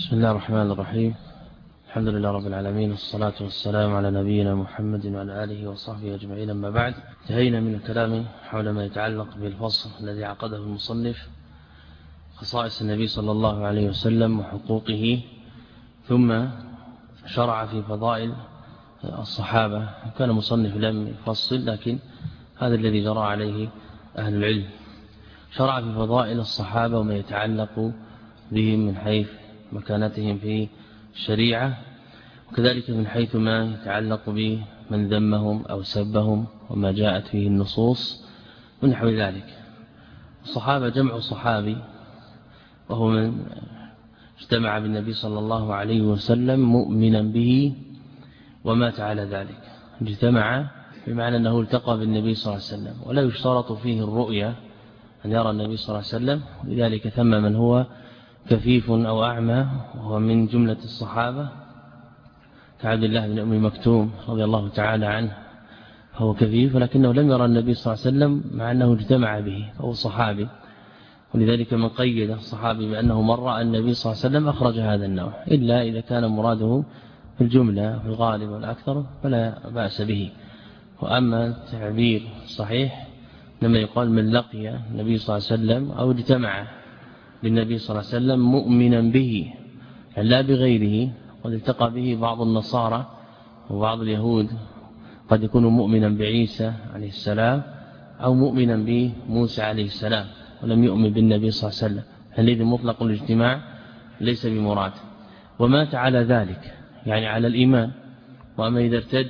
بسم الله الرحمن الرحيم. الحمد لله رب العالمين، والصلاة والسلام على نبينا محمد وعلى آله وصحبه أجمعين. أما بعد، انتهينا من الكلام حول ما يتعلق بالفصل الذي عقده المصنف، خصائص النبي صلى الله عليه وسلم وحقوقه، ثم شرع في فضائل الصحابة. كان مصنف لم يفصل، لكن هذا الذي جرى عليه أهل العلم. شرع في فضائل الصحابة وما يتعلق بهم من حيث مكانتهم في الشريعة، وكذلك من حيث ما يتعلق بمن ذمهم أو سبهم وما جاءت فيه النصوص ونحو ذلك. الصحابة جمع صحابي، وهو من اجتمع بالنبي صلى الله عليه وسلم مؤمنا به ومات على ذلك. اجتمع بمعنى أنه التقى بالنبي صلى الله عليه وسلم، ولا يشترط فيه الرؤية أن يرى النبي صلى الله عليه وسلم. لذلك ثم من هو كفيف أو أعمى، وهو من جملة الصحابة كعبد الله بن أم مكتوم رضي الله تعالى عنه، فهو كفيف ولكنه لم يرى النبي صلى الله عليه وسلم مع أنه اجتمع به، فهو صحابي. ولذلك من قيد الصحابي بأنه من رأى النبي صلى الله عليه وسلم أخرج هذا النوع، إلا إذا كان مراده في الجملة في الغالب والأكثر فلا بأس به. وأما التعبير الصحيح لما يقال من لقي النبي صلى الله عليه وسلم أو اجتمع بالنبي صلى الله عليه وسلم مؤمنا به، يعني لا بغيره. قد التقى به بعض النصارى وبعض اليهود، قد يكون مؤمنا بعيسى عليه السلام أو مؤمنا بموسى عليه السلام ولم يؤمن بالنبي صلى الله عليه وسلم. الذي مطلق الاجتماع ليس بمراد. ومات على ذلك يعني على الإيمان. وأما إذا ارتد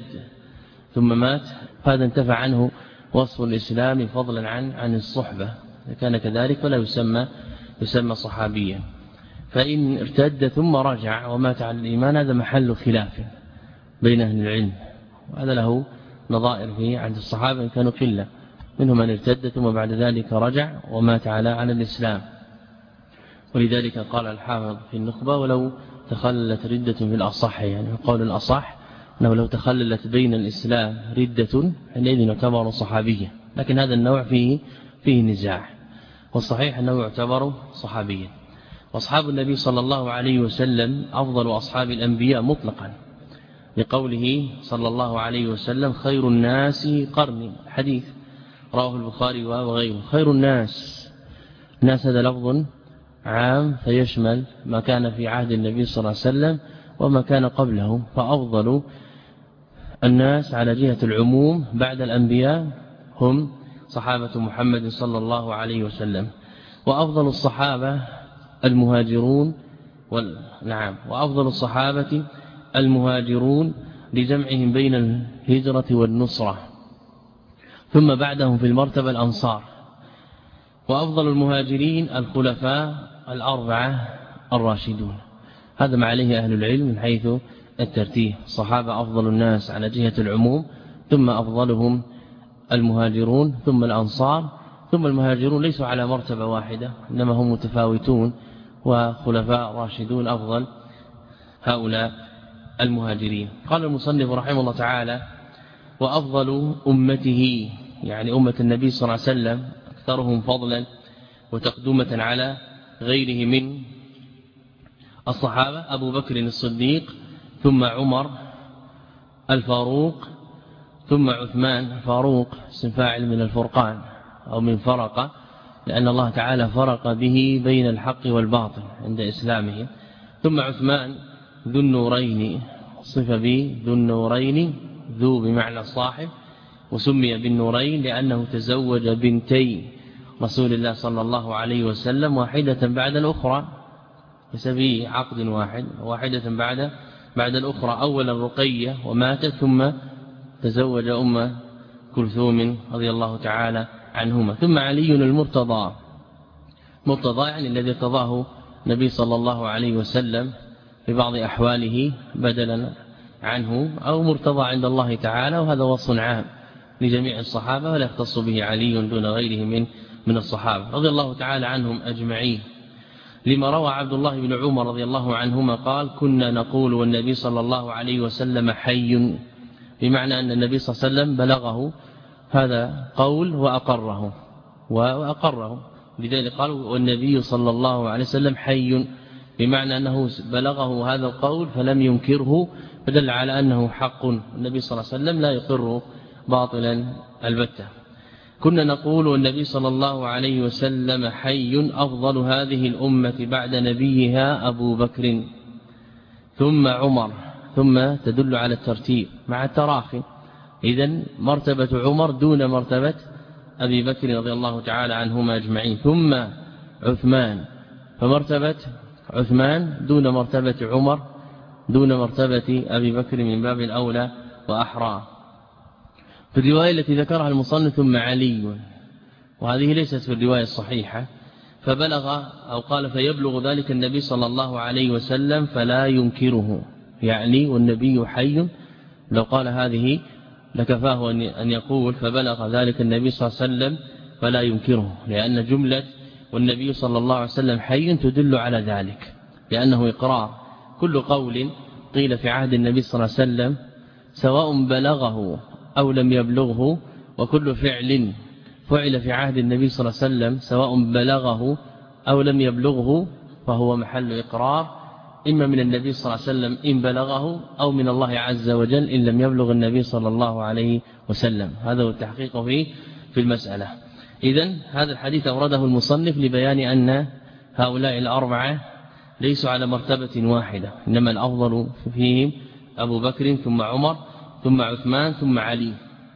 ثم مات فهذا انتفع عنه وصف الإسلام فضلا عن الصحبة. إذا كان كذلك فلا يسمى صحابيا. فإن ارتد ثم رجع ومات على الإيمان هذا محل خلاف بين أهل العلم، وهذا له نظائر فيه عند الصحابة إن كانوا قلة. منهم من ارتد ثم بعد ذلك رجع ومات على الإسلام. ولذلك قال الحافظ في النخبة: ولو تخللت ردة في الأصح، يعني قول الأصح أنه لو تخللت بين الإسلام ردة حينئذ يعتبر صحابيا، لكن هذا النوع فيه نزاع، والصحيح أنه يعتبر صحابيا. وأصحاب النبي صلى الله عليه وسلم أفضل أصحاب الأنبياء مطلقا، لقوله صلى الله عليه وسلم: خير الناس قرني، حديث رواه البخاري وغيره. خير الناس هذا لفظ عام فيشمل ما كان في عهد النبي صلى الله عليه وسلم وما كان قبله. فأفضل الناس على جهة العموم بعد الأنبياء هم صحابة محمد صلى الله عليه وسلم. وأفضل الصحابة المهاجرون وأفضل الصحابة المهاجرون لجمعهم بين الهجرة والنصرة، ثم بعدهم في المرتبة الأنصار. وأفضل المهاجرين الخلفاء الأربعة الراشدون. هذا ما عليه أهل العلم من حيث الترتيب. الصحابة أفضل الناس على جهة العموم، ثم أفضلهم المهاجرون، ثم الأنصار، ثم المهاجرون ليسوا على مرتبة واحدة إنما هم متفاوتون، وخلفاء راشدون أفضل هؤلاء المهاجرين. قال المصنف رحمه الله تعالى: وأفضل أمته، يعني أمة النبي صلى الله عليه وسلم، أكثرهم فضلا وتقدمة على غيره من الصحابة أبو بكر الصديق، ثم عمر الفاروق، ثم عثمان الفاروق، اسم فاعل من الفرقان أو من فرق، لأن الله تعالى فرق به بين الحق والباطل عند إسلامه. ثم عثمان ذو النورين، صف به ذو النورين، ذو بمعنى صاحب، وسمي بالنورين لأنه تزوج بنتي رسول الله صلى الله عليه وسلم، واحدة بعد الأخرى، بسبب عقد واحد، واحدة بعد الأخرى. أولا رقية وماتت، ثم تزوج أم كلثوم رضي الله تعالى عنهما. ثم علي المرتضى، مرتضى يعني الذي ارتضاه النبي صلى الله عليه وسلم في بعض أحواله بدلا عنه، أو مرتضى عند الله تعالى، وهذا وصف عام لجميع الصحابة ولا يختص به علي دون غيره من الصحابة رضي الله تعالى عنهم أجمعين. لما روى عبد الله بن عمر رضي الله عنهما قال: كنا نقول والنبي صلى الله عليه وسلم حي، بمعنى أن النبي صلى الله عليه وسلم بلغه هذا قول وأقره. لذلك قالوا والنبي صلى الله عليه وسلم حي، بمعنى أنه بلغه هذا القول فلم ينكره، فدل على أنه حق. النبي صلى الله عليه وسلم لا يقر باطلا البتة. كنا نقول والنبي صلى الله عليه وسلم حي، أفضل هذه الأمة بعد نبيها أبو بكر ثم عمر، ثم تدل على الترتيب مع التراخي. إذن مرتبة عمر دون مرتبة أبي بكر رضي الله تعالى عنهما أجمعين، ثم عثمان، فمرتبة عثمان دون مرتبة عمر دون مرتبة أبي بكر من باب الأولى وأحرى. في الرواية التي ذكرها المصنف ثم علي، وهذه ليست في الرواية الصحيحة، فبلغ أو قال فيبلغ ذلك النبي صلى الله عليه وسلم فلا ينكره، يعني والنبي حي. لو قال هذه لكفاه أن يقول فبلغ ذلك النبي صلى الله عليه وسلم فلا ينكره، لأن جملة والنبي صلى الله عليه وسلم حي تدل على ذلك، لأنه إقرار. كل قول قيل في عهد النبي صلى الله عليه وسلم سواء بلغه أو لم يبلغه، وكل فعل فعل في عهد النبي صلى الله عليه وسلم سواء بلغه أو لم يبلغه فهو محل إقرار، إما من النبي صلى الله عليه وسلم إن بلغه، أو من الله عز وجل إن لم يبلغ النبي صلى الله عليه وسلم. هذا هو التحقيق في المسألة. إذن هذا الحديث أورده المصنف لبيان أن هؤلاء الأربعة ليسوا على مرتبة واحدة، إنما الأفضل فيهم أبو بكر ثم عمر ثم عثمان ثم علي.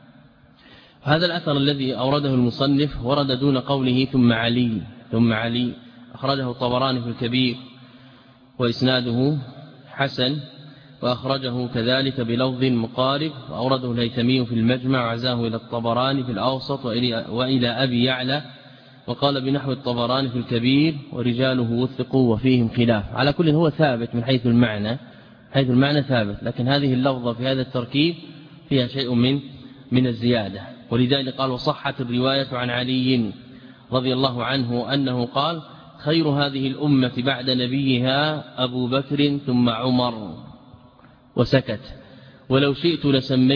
هذا الأثر الذي أورده المصنف ورد دون قوله ثم علي، أخرجه الطبراني في الكبير وإسناده حسن، وأخرجه كذلك بلفظ مقارب، وأورده الهيثمي في المجمع وعزاه إلى الطبراني في الأوسط وإلى أبي يعلى، وقال بنحو الطبراني في الكبير ورجاله وثقوا وفيهم خلاف. على كل هو ثابت من حيث المعنى ثابت، لكن هذه اللفظة في هذا التركيب فيها شيء من الزيادة. ولذلك قال وصحت الرواية عن علي رضي الله عنه أنه قال خير هذه الأمة بعد نبيها أبو بكر ثم عمر، وسكت. ولو شئت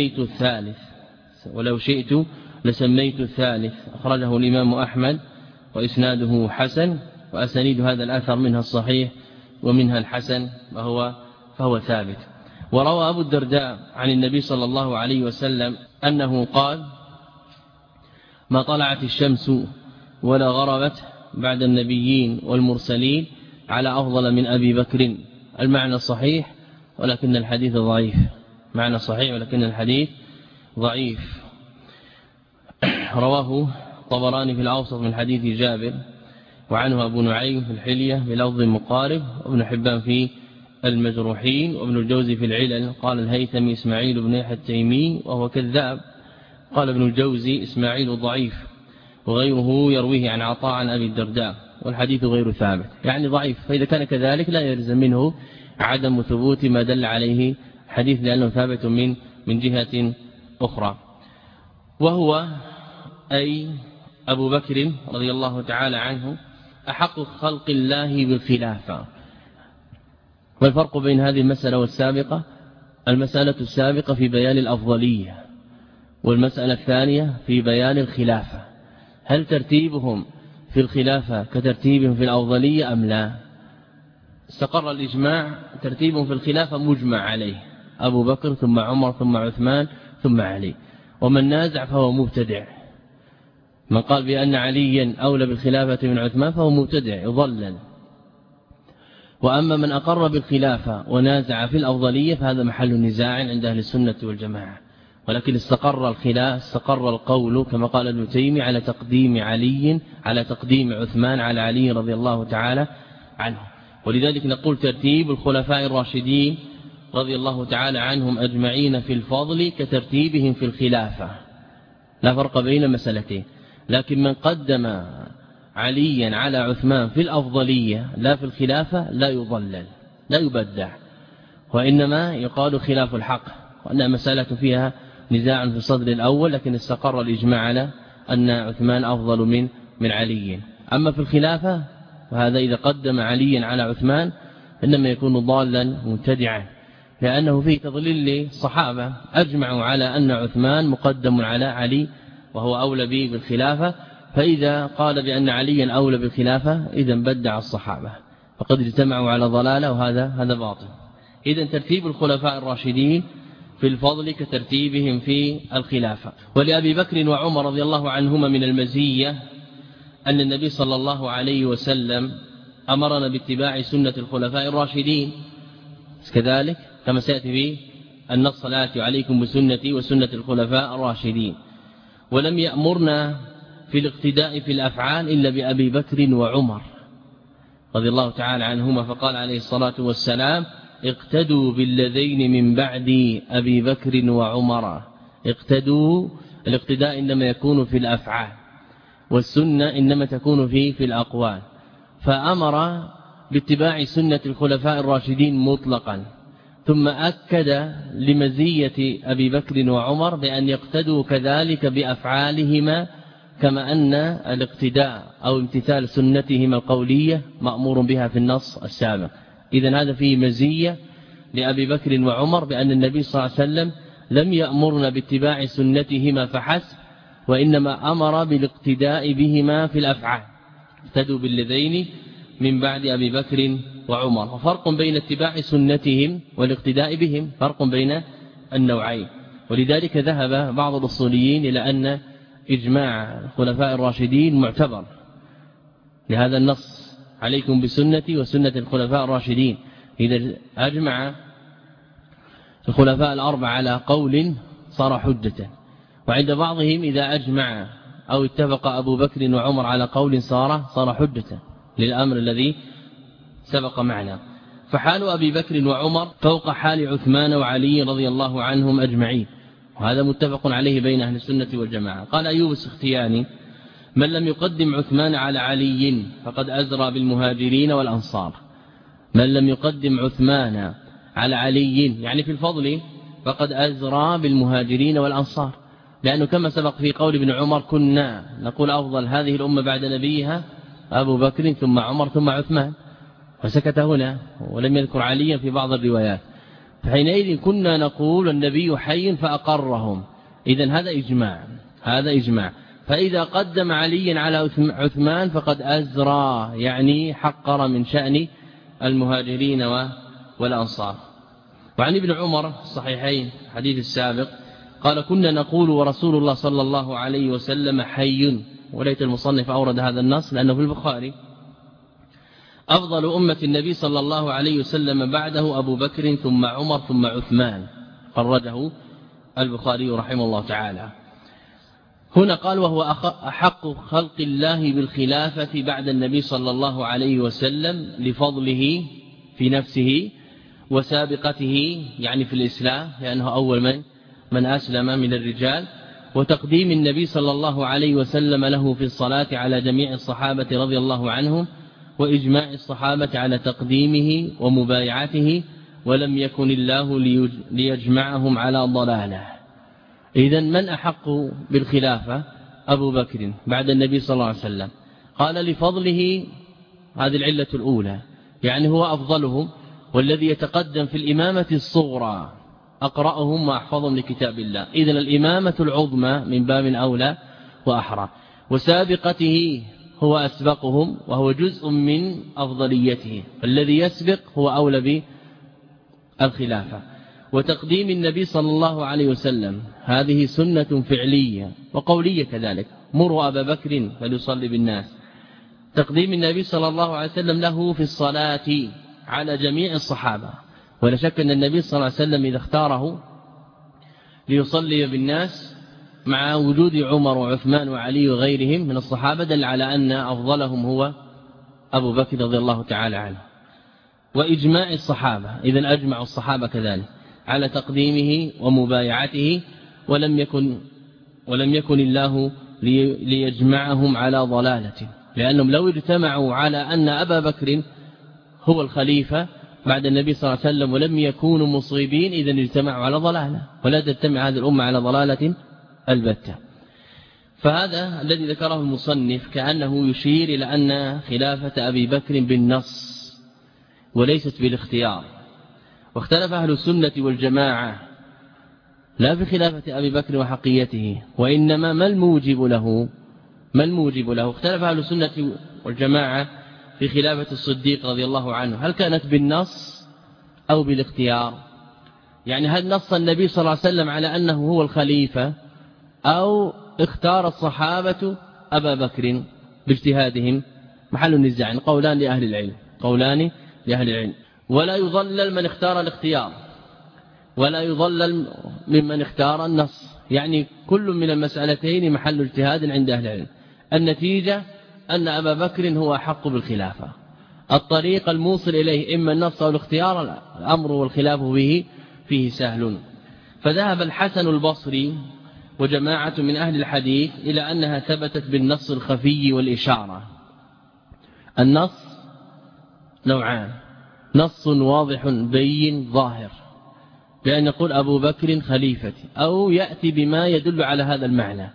لسميت الثالث. أخرجه الإمام أحمد وإسناده حسن، وأسانيد هذا الأثر منها الصحيح ومنها الحسن فهو ثابت. وروى أبو الدرداء عن النبي صلى الله عليه وسلم أنه قال ما طلعت الشمس ولا غربت بعد النبيين والمرسلين على أفضل من أبي بكر. المعنى صحيح ولكن الحديث ضعيف، معنى صحيح ولكن الحديث ضعيف. رواه طبراني في الأوسط من حديث جابر، وعنه أبو نعيم في الحلية بلفظ مقارب، وابن حبان في المجروحين، وابن الجوزي في العلل. قال الهيثمي إسماعيل بن يحيى التيمي وهو كذاب. قال ابن الجوزي إسماعيل ضعيف، وغيره يرويه عن عطاء عن أبي الدرداء، والحديث غير ثابت، يعني ضعيف. فإذا كان كذلك لا يلزم منه عدم ثبوت ما دل عليه حديث، لأنه ثابت من جهة أخرى. وهو أي أبو بكر رضي الله تعالى عنه أحق خلق الله بالخلافة. والفرق بين هذه المسألة والسابقة، المسألة السابقة في بيان الأفضلية، والمسألة الثانية في بيان الخلافة. هل ترتيبهم في الخلافة كترتيبهم في الأفضلية أم لا؟ استقر الإجماع ترتيبهم في الخلافة مجمع عليه، أبو بكر ثم عمر ثم عثمان ثم علي. ومن نازع فهو مبتدع. من قال بأن عليا أولى بالخلافة من عثمان فهو مبتدع يضلل. وأما من أقر بالخلافة ونازع في الأفضلية فهذا محل نزاع عند أهل السنة والجماعة. ولكن استقر القول كما قال ابن تيمية على تقديم علي على تقديم عثمان على علي رضي الله تعالى عنه. ولذلك نقول ترتيب الخلفاء الراشدين رضي الله تعالى عنهم أجمعين في الفضل كترتيبهم في الخلافة، لا فرق بين المسألتين. لكن من قدم عليا على عثمان في الأفضلية لا في الخلافة لا يضلل لا يبدع، وإنما يقال خلاف الحق، وأنها مسألة فيها نزاع في الصدر الأول، لكن استقر الإجماع على أن عثمان أفضل من علي. أما في الخلافة وهذا إذا قدم عليا على عثمان إنما يكون ضالا مبتدعا، لأنه فيه تضليل للصحابة أجمعوا على أن عثمان مقدم على علي وهو أولى به بالخلافة، فإذا قال بأن عليا أولى بالخلافة إذا بدع الصحابة. فقد اجتمعوا على ضلالة وهذا باطل. إذن ترتيب الخلفاء الراشدين في الفضل كترتيبهم في الخلافة. ولأبي بكر وعمر رضي الله عنهما من المزية أن النبي صلى الله عليه وسلم أمرنا باتباع سنة الخلفاء الراشدين كذلك كما سيأتي به النص الآتي عليكم بسنتي وسنة الخلفاء الراشدين. ولم يأمرنا في الاقتداء في الأفعال إلا بأبي بكر وعمر رضي الله تعالى عنهما، فقال عليه الصلاة والسلام اقتدوا بالذين من بعد أبي بكر وعمر. اقتدوا، الاقتداء إنما يكون في الأفعال والسنة إنما تكون في الأقوال، فأمر باتباع سنة الخلفاء الراشدين مطلقا، ثم أكد لمزية أبي بكر وعمر بأن يقتدوا كذلك بأفعالهما، كما أن الاقتداء أو امتثال سنتهما القولية مأمور بها في النص السابق. إذن هذا فيه مزية لأبي بكر وعمر بأن النبي صلى الله عليه وسلم لم يأمرنا باتباع سنتهما فحسب، وإنما أمر بالاقتداء بهما في الأفعال. اقتدوا بالذين من بعد أبي بكر وعمر. وفرق بين اتباع سنتهم والاقتداء بهم، فرق بين النوعين. ولذلك ذهب بعض الأصوليين إلى أن إجماع الخلفاء الراشدين معتبر لهذا النص عليكم بسنتي وسنة الخلفاء الراشدين. إذا أجمع الخلفاء الأربعة على قول صار حجة، وعند بعضهم إذا أجمع أو اتفق أبو بكر وعمر على قول صار حجة للأمر الذي سبق معنا. فحال أبي بكر وعمر فوق حال عثمان وعلي رضي الله عنهم أجمعين، وهذا متفق عليه بين أهل السنة والجماعة. قال أيوب السختياني من لم يقدم عثمان على علي فقد أزرى بالمهاجرين والأنصار. من لم يقدم عثمان على علي يعني في الفضل فقد أزرى بالمهاجرين والأنصار، لأنه كما سبق في قول ابن عمر كنا نقول أفضل هذه الأمة بعد نبيها أبو بكر ثم عمر ثم عثمان، وسكت هنا ولم يذكر عليا في بعض الروايات. فحينئذ كنا نقول النبي حي فأقرهم. إذن هذا إجماع. فإذا قدم عليا على عثمان فقد أزرى يعني حقر من شأن المهاجرين والأنصار. وعن ابن عمر الصحيحين حديث السابق قال كنا نقول ورسول الله صلى الله عليه وسلم حي، وليت المصنف أورد هذا النص لأنه في البخاري. أفضل أمة النبي صلى الله عليه وسلم بعده أبو بكر ثم عمر ثم عثمان، خرجه البخاري رحمه الله تعالى. هنا قال وهو أحق خلق الله بالخلافة بعد النبي صلى الله عليه وسلم لفضله في نفسه وسابقته يعني في الإسلام، لأنه أول من أسلم من الرجال، وتقديم النبي صلى الله عليه وسلم له في الصلاة على جميع الصحابة رضي الله عنهم، وإجماع الصحابة على تقديمه ومبايعته، ولم يكن الله ليجمعهم على ضلاله. إذن من أحق بالخلافة؟ أبو بكر بعد النبي صلى الله عليه وسلم. قال لفضله، هذه العلة الأولى، يعني هو أفضلهم، والذي يتقدم في الإمامة الصغرى أقرأهم وأحفظهم لكتاب الله. إذن الإمامة العظمى من باب أولى وأحرى. وسابقته هو أسبقهم وهو جزء من أفضليته، الذي يسبق هو أولى بالخلافة. وتقديم النبي صلى الله عليه وسلم هذه سنة فعلية وقولية كذلك، مروا أبا بكر فليصلي بالناس. تقديم النبي صلى الله عليه وسلم له في الصلاة على جميع الصحابة، ولا شك أن النبي صلى الله عليه وسلم إذا اختاره ليصلي بالناس مع وجود عمر وعثمان وعلي وغيرهم من الصحابة دل على أن أفضلهم هو أبو بكر رضي الله تعالى عنه. وإجماع الصحابة، إذن أجمع الصحابة كذلك على تقديمه ومبايعته، ولم يكن الله ليجمعهم على ضلالة، لأنهم لو اجتمعوا على أن أبا بكر هو الخليفة بعد النبي صلى الله عليه وسلم ولم يكونوا مصيبين إذن اجتمعوا على ضلالة، ولا تجتمع هذه الأمة على ضلالة البتة. فهذا الذي ذكره المصنف كأنه يشير إلى أن خلافة أبي بكر بالنص وليست بالاختيار. واختلف أهل السنة والجماعة لا في خلافة أبي بكر وحقيته، وإنما ما الموجب له. اختلف أهل السنة والجماعة في خلافة الصديق رضي الله عنه هل كانت بالنص أو بالاختيار؟ يعني هل نص النبي صلى الله عليه وسلم على أنه هو الخليفة أو اختار الصحابة أبا بكر باجتهادهم؟ محل النزاع، قولان لأهل العلم. ولا يضلل من اختار الاختيار ولا يضلل ممن اختار النص، يعني كل من المسألتين محل اجتهاد عند أهل العلم. النتيجة أن أبا بكر هو أحق بالخلافة. الطريق الموصل إليه إما النص أو الاختيار، الأمر والخلاف به فيه سهل. فذهب الحسن البصري وجماعة من أهل الحديث إلى أنها ثبتت بالنص الخفي والإشارة. النص نوعان: نص واضح بين ظاهر بأن يقول أبو بكر خليفتي، أو يأتي بما يدل على هذا المعنى.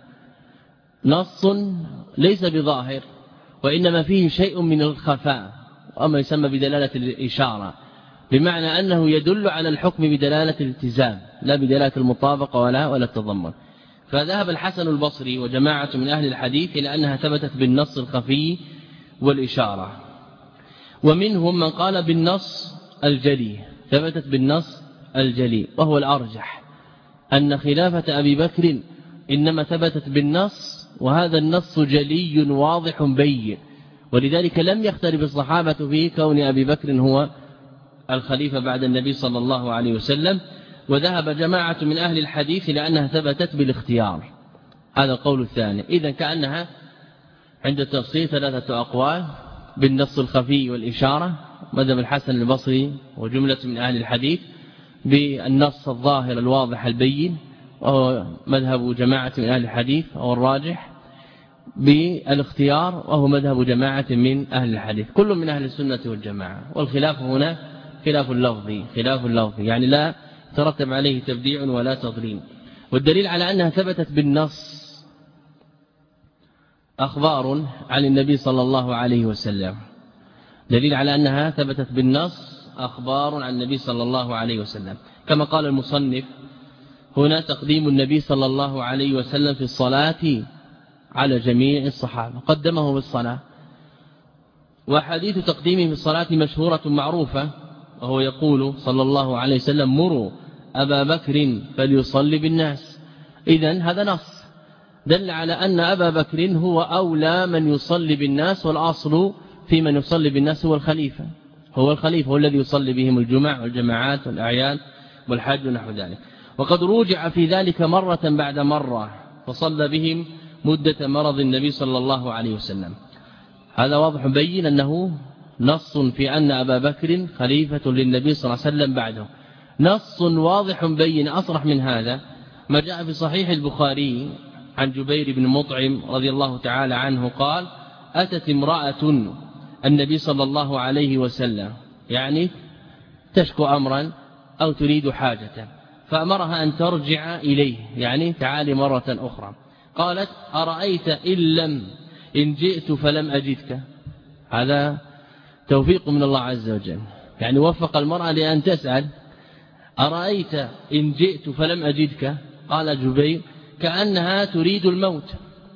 نص ليس بظاهر وإنما فيه شيء من الخفاء، وما يسمى بدلالة الإشارة، بمعنى أنه يدل على الحكم بدلالة الالتزام لا بدلالة المطابقة ولا التضمن. فذهب الحسن البصري وجماعة من أهل الحديث إلى أنها ثبتت بالنص الخفي والإشارة. ومنهم من قال بالنص الجلي، ثبتت بالنص الجلي، وهو الأرجح أن خلافة أبي بكر إنما ثبتت بالنص، وهذا النص جلي واضح بين، ولذلك لم يختلف الصحابة في كون أبي بكر هو الخليفة بعد النبي صلى الله عليه وسلم. وذهب جماعة من أهل الحديث لأنها ثبتت بالاختيار، هذا القول الثاني. إذن كأنها عند التفصيل ثلاثة أقوال: بالنص الخفي والإشارة مذهب الحسن البصري وجملة من أهل الحديث، بالنص الظاهر الواضح البين وهو مذهب جماعة من أهل الحديث أو الراجح، بالاختيار وهو مذهب جماعة من أهل الحديث، كل من أهل السنة والجماعة. والخلاف هنا خلاف اللفظي، يعني لا ترتب عليه تبديع ولا تضليل. والدليل على أنها ثبتت بالنص أخبار عن النبي صلى الله عليه وسلم، دليل على أنها ثبتت بالنص أخبار عن النبي صلى الله عليه وسلم، كما قال المصنف هنا: تقديم النبي صلى الله عليه وسلم في الصلاة على جميع الصحابة، قدمه بالصلاة. وحديث تقديمه في الصلاة مشهورة معروفة، وهو يقول صلى الله عليه وسلم: مروا أبا بكر فليصلي بالناس. إذن هذا نص دل على أن أبا بكر هو أولى من يصلي بالناس، والأصل في من يصلي بالناس هو الخليفة، هو الذي يصلي بهم الجمع والجماعات والأعياد والحج ونحو ذلك. وقد روجع في ذلك مرة بعد مرة، فصلى بهم مدة مرض النبي صلى الله عليه وسلم. هذا واضح بين أنه نص في أن أبا بكر خليفة للنبي صلى الله عليه وسلم بعده. نص واضح بين أصرح من هذا ما جاء في صحيح البخاري عن جبير بن مطعم رضي الله تعالى عنه قال: أتت امرأة النبي صلى الله عليه وسلم، يعني تشكو أمرا أو تريد حاجة، فأمرها أن ترجع إليه، يعني تعالي مرة أخرى. قالت: أرأيت إن جئت فلم أجدك. هذا توفيق من الله عز وجل، يعني وفق المرأة لأن تسأل: أرأيت إن جئت فلم أجدك؟ قال جبير كأنها تريد الموت: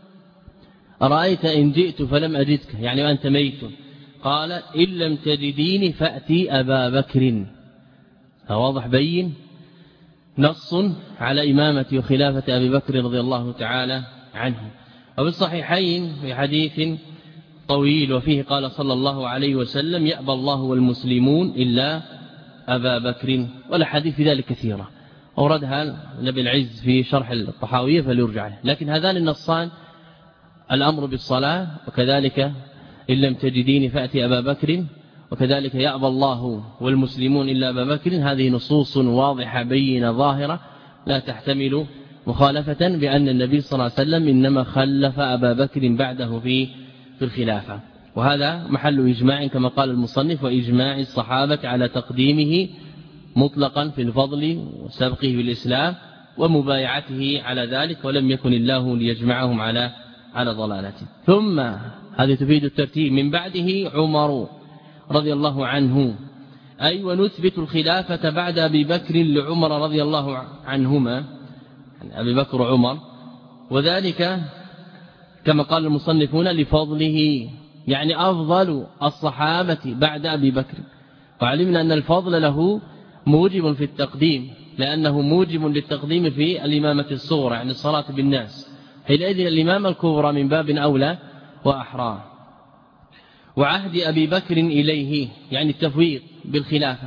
أرأيت إن جئت فلم أجدك، يعني أنت ميت. قال: إن لم تجديني فأتي أبا بكر. واضح بين نص على إمامة وخلافة أبي بكر رضي الله تعالى عنه. وبالصحيحين في حديث طويل وفيه قال صلى الله عليه وسلم: يأبى الله والمسلمون إلا أبا بكر. والحديث في ذلك كثيرة، أوردها نبي العز في شرح الطحاوية فليرجع له. لكن هذان النصان، الأمر بالصلاة، وكذلك إن لم تجديني فأتي أبا بكر، وكذلك يأبى الله والمسلمون إلا أبا بكر، هذه نصوص واضحة بينة ظاهرة لا تحتمل مخالفة بأن النبي صلى الله عليه وسلم إنما خلف أبا بكر بعده في الخلافة. وهذا محل إجماع كما قال المصنف: وإجماع الصحابة على تقديمه مطلقا في الفضل وسبقه بالإسلام ومبايعته على ذلك، ولم يكن الله ليجمعهم على ضلالته. ثم هذه تفيد الترتيب: من بعده عمر رضي الله عنه، أي ونثبت الخلافة بعد أبي بكر لعمر رضي الله عنهما، يعني أبي بكر وعمر، وذلك كما قال المصنفون لفضله يعني أفضل الصحابة بعد أبي بكر. وعلمنا أن الفضل له موجب في التقديم، لأنه موجب للتقديم في الإمامة الصغرى يعني الصلاة بالناس، حينئذ الإمامة الكبرى من باب أولى وأحرى. وعهد أبي بكر إليه يعني التفويض بالخلافة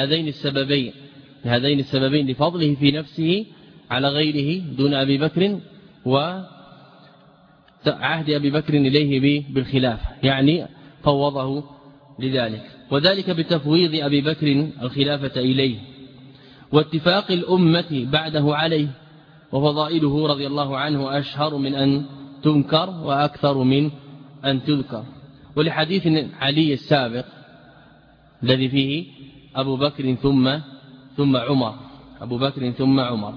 لهذين السببين لفضله في نفسه على غيره دون أبي بكر، وعهد أبي بكر إليه بالخلافة يعني فوضه لذلك، وذلك بتفويض أبي بكر الخلافة إليه، واتفاق الأمة بعده عليه، وفضائله رضي الله عنه أشهر من أن تنكر وأكثر من أن تذكر. ولحديث علي السابق الذي فيه أبو بكر ثم عمر، أبو بكر ثم عمر،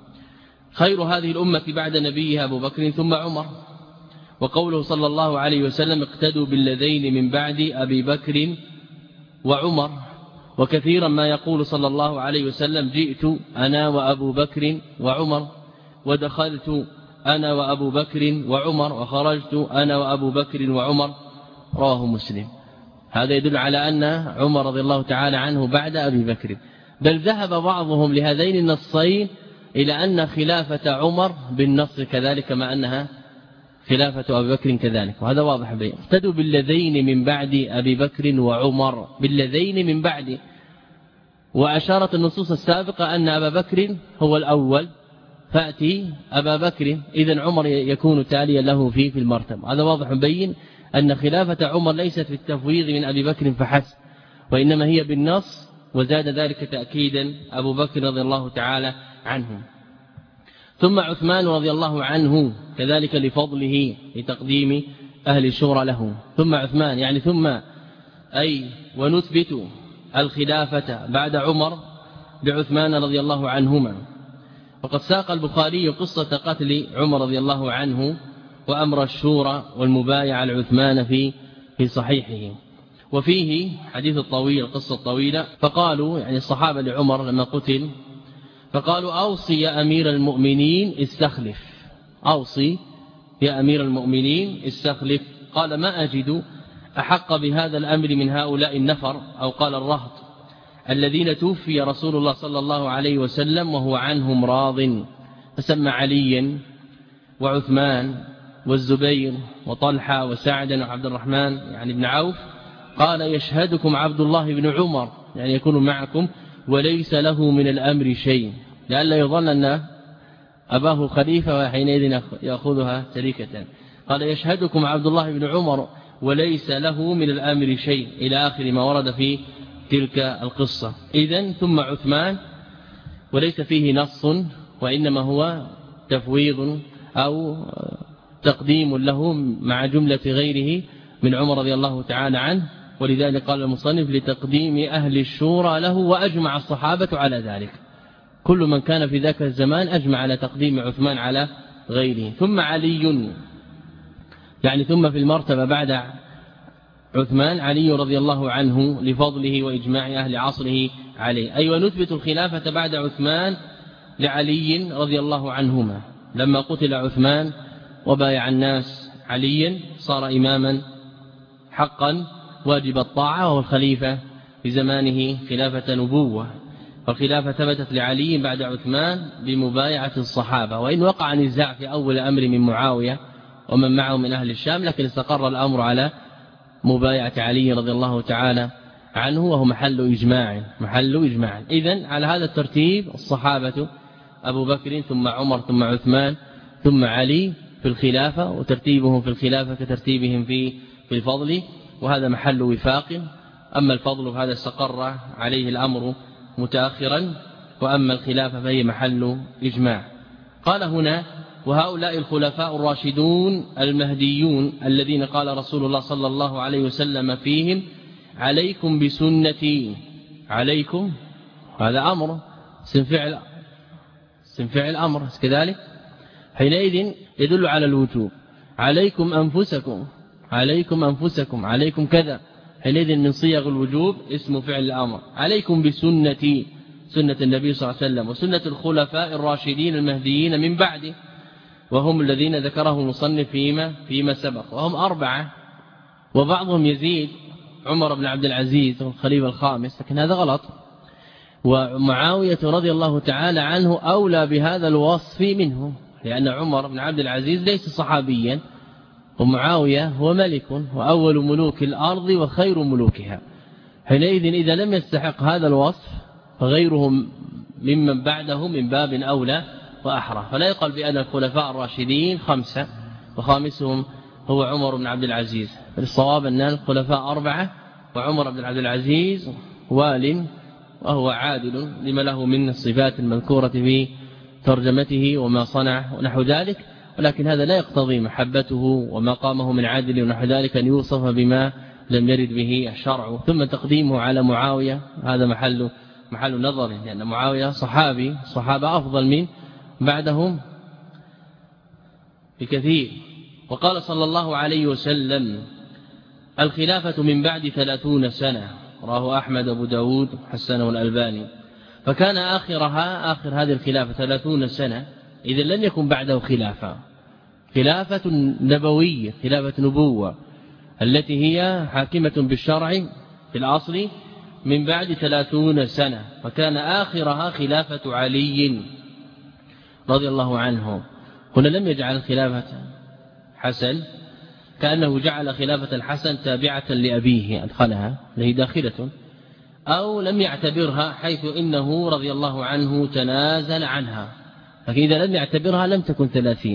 خير هذه الأمة بعد نبيها أبو بكر ثم عمر. وقوله صلى الله عليه وسلم اقتدوا بالذين من بعد أبي بكر وعمر. وكثيرا ما يقول صلى الله عليه وسلم جئت أنا وأبو بكر وعمر، ودخلت أنا وأبو بكر وعمر، وخرجت أنا وأبو بكر وعمر، رواه مسلم. هذا يدل على أن عمر رضي الله تعالى عنه بعد أبي بكر، بل ذهب بعضهم لهذين النصين إلى أن خلافة عمر بالنص كذلك مع أنها خلافة أبي بكر كذلك، وهذا واضح بين اقتدوا بالذين من بعد أبي بكر وعمر، بالذين من بعد. وأشارت النصوص السابقة أن أبا بكر هو الأول فأتي أبا بكر، إذن عمر يكون تاليا له في المرتبة. هذا واضح بين أن خلافة عمر ليست في التفويض من أبي بكر فحسب، وإنما هي بالنص، وزاد ذلك تأكيدا أبو بكر رضي الله تعالى عنه. ثم عثمان رضي الله عنه كذلك لفضله لتقديم أهل الشورى له. ثم عثمان يعني ثم أي ونثبت الخلافة بعد عمر بعثمان رضي الله عنهما. وقد ساق البخاري قصة قتل عمر رضي الله عنه وأمر الشورى والمبايعة لعثمان في صحيحه، وفيه حديث الطويل قصة طويلة. فقالوا يعني الصحابة لعمر لما قتل فقالوا أوصي يا أمير المؤمنين استخلف، أوصي يا أمير المؤمنين استخلف. قال ما أجد أحق بهذا الأمر من هؤلاء النفر، أو قال الرهط الذين توفي رسول الله صلى الله عليه وسلم وهو عنهم راض. فسمى عليا وعثمان والزبير وطلحة وسعدا وعبد الرحمن يعني بن عوف. قال يشهدكم عبد الله بن عمر يعني يكون معكم وليس له من الأمر شيء، لئلا يظن أن أباه خليفة وحينئذ يأخذها تركة. قال يشهدكم عبد الله بن عمر وليس له من الأمر شيء إلى آخر ما ورد في تلك القصة. إذن ثم عثمان وليس فيه نص، وإنما هو تفويض أو تقديم له مع جملة غيره من عمر رضي الله تعالى عنه. ولذلك قال المصنف لتقديم أهل الشورى له، وأجمع الصحابة على ذلك، كل من كان في ذاك الزمان أجمع على تقديم عثمان على غيره. ثم علي يعني ثم في المرتبة بعد عثمان علي رضي الله عنه لفضله وإجماع أهل عصره عليه، أي ونثبت الخلافة بعد عثمان لعلي رضي الله عنهما. لما قتل عثمان وبايع الناس عليا صار إماما حقا واجب الطاعة، وهو الخليفة في زمانه خلافة نبوة، والخلافة ثبتت لعلي بعد عثمان بمبايعة الصحابة. وإن وقع نزاع في أول أمر من معاوية ومن معه من أهل الشام، لكن استقر الأمر على مبايعة علي رضي الله تعالى عنه، وهو محل إجماع. إذن على هذا الترتيب الصحابة أبو بكر ثم عمر ثم عثمان ثم علي في الخلافة، وترتيبهم في الخلافة كترتيبهم في الفضل، وهذا محل وفاق. أما الفضل فهذا استقر عليه الأمر متأخرا، وأما الخلافة فهي محل إجماع. قال هنا وهؤلاء الخلفاء الراشدون المهديون الذين قال رسول الله صلى الله عليه وسلم فيهم عليكم بسنتي. عليكم هذا أمر اسم فعل أمر كذلك، حينئذ يدل على الوجوب. عليكم أنفسكم عليكم كذا، حينئذ من صيغ الوجوب اسم فعل الأمر. عليكم بسنتي سنة النبي صلى الله عليه وسلم، وسنة الخلفاء الراشدين المهديين من بعده، وهم الذين ذكره المصنف فيما سبق، وهم 4 وبعضهم يزيد عمر بن عبد العزيز الخليفة الخامس، لكن هذا غلط. ومعاوية رضي الله تعالى عنه أولى بهذا الوصف منه، لأن عمر بن عبد العزيز ليس صحابيا، ومعاوية هو ملك وأول ملوك الأرض وخير ملوكها. حينئذ إذا لم يستحق هذا الوصف فغيرهم ممن بعده من باب أولى وأحرى. فلا يقال بأن الخلفاء الراشدين 5 وخامسهم هو عمر بن عبد العزيز. الصواب أن الخلفاء 4 وعمر بن عبد العزيز وال وهو عادل لما له من الصفات المذكورة في ترجمته وما صنع ونحو ذلك، ولكن هذا لا يقتضي محبته وما قامه من عادل ونحو ذلك أن يوصف بما لم يرد به الشرع. ثم تقديمه على معاوية هذا محل نظر، لأن معاوية صحابي، صحابة أفضل من بعدهم بكثير. وقال صلى الله عليه وسلم: الخلافة من بعد 30 سنة، رواه أحمد أبو داود حسنه الألباني. فكان آخر هذه الخلافة 30 سنة، إذا لم يكن بعده خلافة نبوية، خلافة نبوة التي هي حاكمة بالشرع في الأصل من بعد 30 سنة، فكان آخرها خلافة علي رضي الله عنه. هنا لم يجعل خلافة حسن، كأنه جعل خلافة الحسن تابعة لأبيه أدخلها التي داخلة، أو لم يعتبرها حيث إنه رضي الله عنه تنازل عنها. فإذا لم يعتبرها لم تكن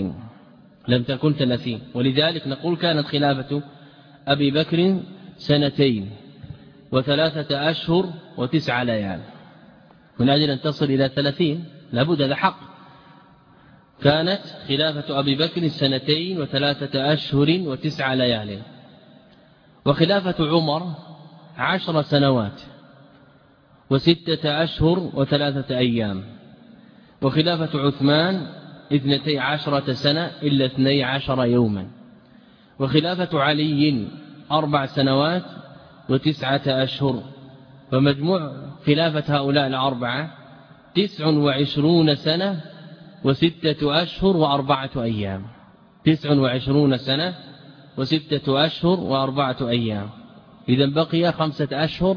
30، ولذلك نقول كانت خلافة أبي بكر 2 و3 أشهر و9 ليال، من أجل أن تصل إلى 30 لابد هذا حق. كانت خلافة أبي بكر 2 و3 أشهر و9 ليال، وخلافة عمر 10 سنوات و6 أشهر و3 أيام، وخلافة عثمان 12 سنة إلا 12 يوما، وخلافة علي 4 سنوات و9 أشهر. فمجموع خلافة هؤلاء الأربعة 29 سنة و6 أشهر و4 أيام. 29 سنة و6 أشهر و4 أيام، إذا بقي 5 أشهر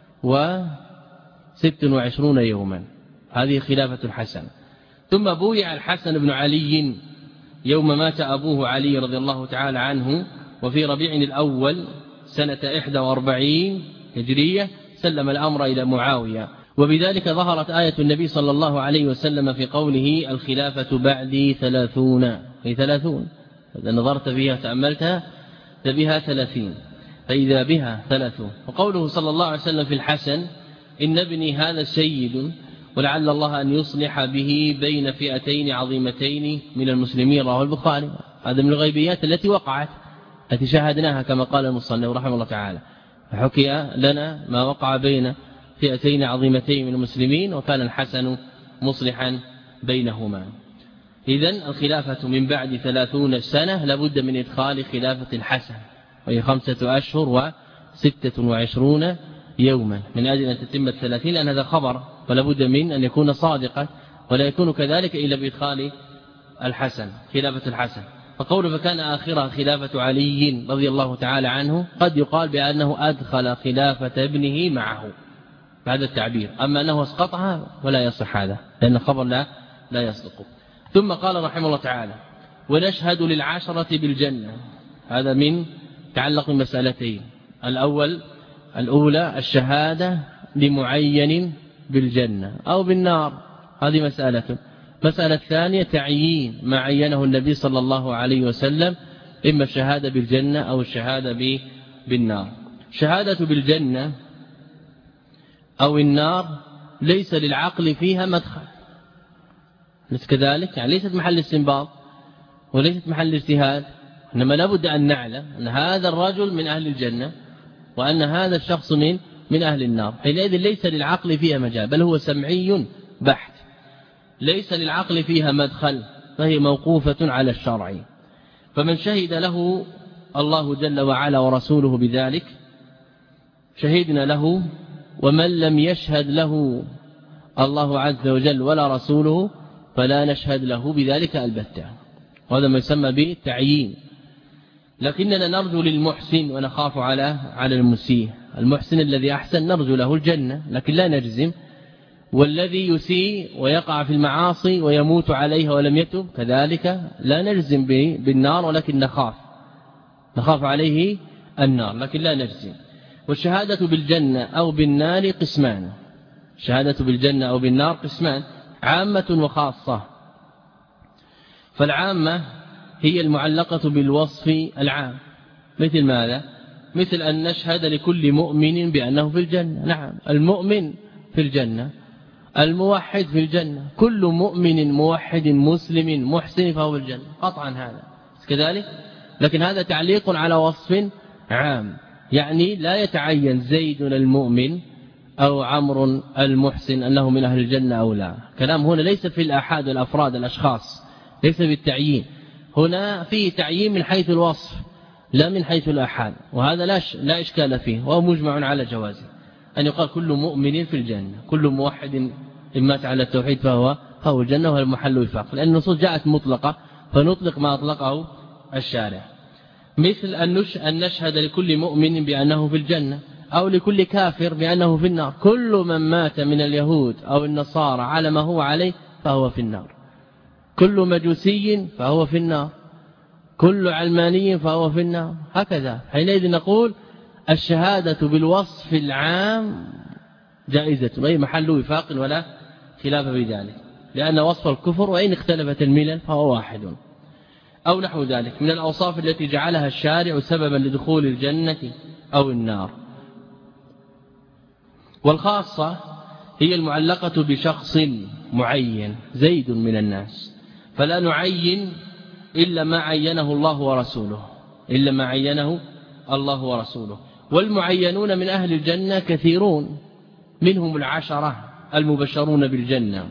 و26 يوما. هذه خلافة الحسن. ثم بويع الحسن بن علي يوم مات أبوه علي رضي الله تعالى عنه، وفي ربيع الأول سنة 41 هجرية سلم الأمر إلى معاوية. وبذلك ظهرت آية النبي صلى الله عليه وسلم في قوله: الخلافة بعدي 30، أي 30. إذا نظرت فيها تأملتها فبها 30، فإذا بها 30. وقوله صلى الله عليه وسلم في الحسن: إن ابني هذا سيد ولعل الله أن يصلح به بين فئتين عظيمتين من المسلمين، رواه البخاري. هذا من الغيبيات التي وقعت، التي شاهدناها كما قال المصنف رحمه الله تعالى. فحكي لنا ما وقع بين فئتين عظيمتين من المسلمين، وكان الحسن مصلحا بينهما. إذن الخلافة من بعد 30 سنة لابد من إدخال خلافة الحسن، وهي 5 أشهر و26 يوما، من أجل أن تتم 30، لأن هذا خبر ولابد من أن يكون صادقا، ولا يكون كذلك إلا بإدخال الحسن، خلافة الحسن. فقوله فكان آخرها خلافة علي رضي الله تعالى عنه، قد يقال بأنه أدخل خلافة ابنه معه بهذا التعبير، أما أنه اسقطها ولا يصح هذا، لأن الخبر لا يصدق. ثم قال رحمه الله تعالى: ونشهد للعشرة بالجنة. هذا من تعلق بمسألتين: الأولى الشهادة لمعين بالجنة أو بالنار، هذه مسألة الثانية تعيين ما عينه النبي صلى الله عليه وسلم، إما الشهادة بالجنة أو الشهادة بالنار. شهادة بالجنة أو النار ليس للعقل فيها مدخل، ليس كذلك، يعني ليست محل استنباط وليست محل اجتهاد، إنما لابد أن نعلم أن هذا الرجل من أهل الجنة وأن هذا الشخص من أهل النار. حينئذ ليس للعقل فيها مجال، بل هو سمعي بحت، ليس للعقل فيها مدخل، فهي موقوفة على الشرع. فمن شهد له الله جل وعلا ورسوله بذلك شهدنا له، ومن لم يشهد له الله عز وجل ولا رسوله فلا نشهد له بذلك البتة. وهذا ما يسمى بالتعيين. لكننا نرجو للمحسن ونخاف على المسيء. المحسن الذي أحسن نرجو له الجنة لكن لا نجزم، والذي يسيء ويقع في المعاصي ويموت عليها ولم يتب كذلك لا نجزم بالنار، ولكن نخاف عليه النار لكن لا نجزم. والشهادة بالجنة أو بالنار قسمان، الشهادة بالجنة أو بالنار قسمان، عامة وخاصة. فالعامة هي المعلقة بالوصف العام، مثل ماذا؟ مثل أن نشهد لكل مؤمن بأنه في الجنة. نعم، المؤمن في الجنة، الموحد في الجنة، كل مؤمن موحد مسلم محسن فهو في الجنة قطعا، هذا كذلك. لكن هذا تعليق على وصف عام، يعني لا يتعين زيد المؤمن أو عمرو المحسن أنه من أهل الجنة أو لا. كلام هنا ليس في الآحاد والأفراد الأشخاص، ليس بالتعيين، هنا فيه تعيين من حيث الوصف لا من حيث الآحاد، وهذا لا إشكال فيه، وهو مجمع على جوازه أن يقال كل مؤمن في الجنة، كل موحد إن مات على التوحيد فهو الجنة، وهو المحل وفاق، لأن النصوص جاءت مطلقة فنطلق ما أطلقه الشارع. مثل أن نشهد لكل مؤمن بأنه في الجنة، أو لكل كافر بأنه في النار. كل من مات من اليهود أو النصارى على ما هو عليه فهو في النار، كل مجوسي فهو في النار، كل علماني فهو في النار، هكذا. حينئذ نقول الشهادة بالوصف العام جائزة، أي محل وفاق ولا خلاف في ذلك، لأن وصف الكفر وإن اختلفت الملل فهو واحد. أو نحو ذلك من الأوصاف التي جعلها الشارع سببا لدخول الجنة أو النار. والخاصة هي المعلقة بشخص معين، زيد من الناس، فلا نعين إلا ما عينه الله ورسوله، إلا ما عينه الله ورسوله. والمعينون من أهل الجنة كثيرون، منهم 10 المبشرون بالجنة،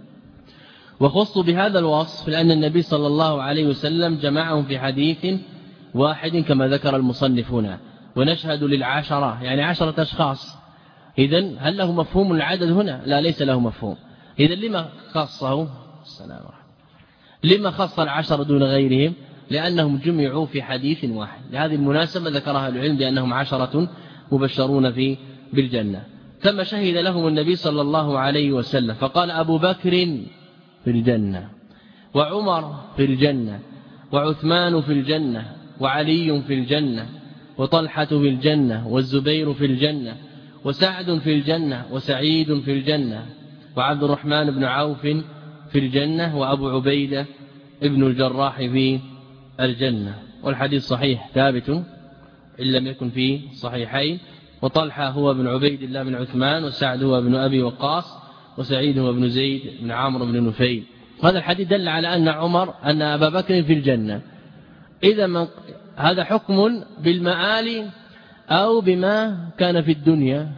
وخصوا بهذا الوصف لأن النبي صلى الله عليه وسلم جمعهم في حديث واحد كما ذكر المصنفون. ونشهد 10 يعني 10 أشخاص. إذن هل له مفهوم العدد هنا؟ لا، ليس له مفهوم. إذن لما خصه؟ السلام عليكم. لما خص 10 دون غيرهم؟ لأنهم جمعوا في حديث واحد. لهذه المناسبة ذكرها العلم بأنهم 10 مبشرون بالجنة. ثم شهد لهم النبي صلى الله عليه وسلم فقال أبو بكر في الجنة، وعمر في الجنة، وعثمان في الجنة، وعلي في الجنة، وطلحة في الجنة، والزبير في الجنة، وسعد في الجنة، وسعيد في الجنة، وعبد الرحمن بن عوف في الجنة، وأبو عبيدة ابن الجراح في الجنة. والحديث صحيح ثابت إن لم يكن في صحيحين. وطلحة هو ابن عبيد الله بن عثمان، وسعد هو ابن أبي وقاص، وسعيد هو ابن زيد بن عمرو بن نفيل. هذا الحديث دل على أن أبا بكر في الجنة. إذا هذا حكم بالمآل أو بما كان في الدنيا،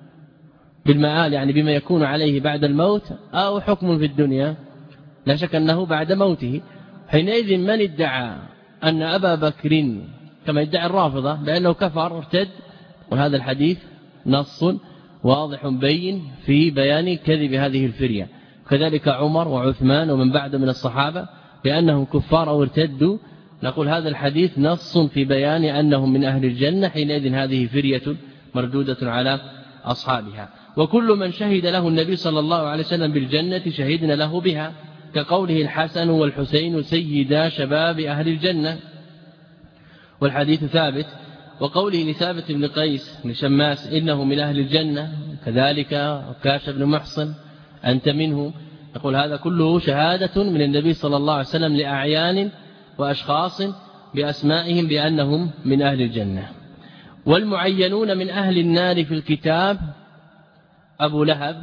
بالمآل يعني بما يكون عليه بعد الموت، أو حكم في الدنيا لا شك أنه بعد موته. حينئذ من ادعى أن أبا بكر كما يدعي الرافضة بأنه كفر ارتد، وهذا الحديث نص واضح بين في بيان كذب هذه الفرية. كذلك عمر وعثمان ومن بعد من الصحابة بأنهم كفار أو ارتدوا، نقول هذا الحديث نص في بيان أنهم من أهل الجنة. حينئذ هذه فرية مردودة على أصحابها. وكل من شهد له النبي صلى الله عليه وسلم بالجنة شهدنا له بها، كقوله الحسن والحسين سيدا شباب أهل الجنة، والحديث ثابت. وقوله لثابت بن قيس بن شماس إنه من أهل الجنة، كذلك عكاشة بن محصن أنت منه. يقول هذا كله شهادة من النبي صلى الله عليه وسلم لأعيان وأشخاص بأسمائهم بأنهم من أهل الجنة. والمعينون من أهل النار في الكتاب أبو لهب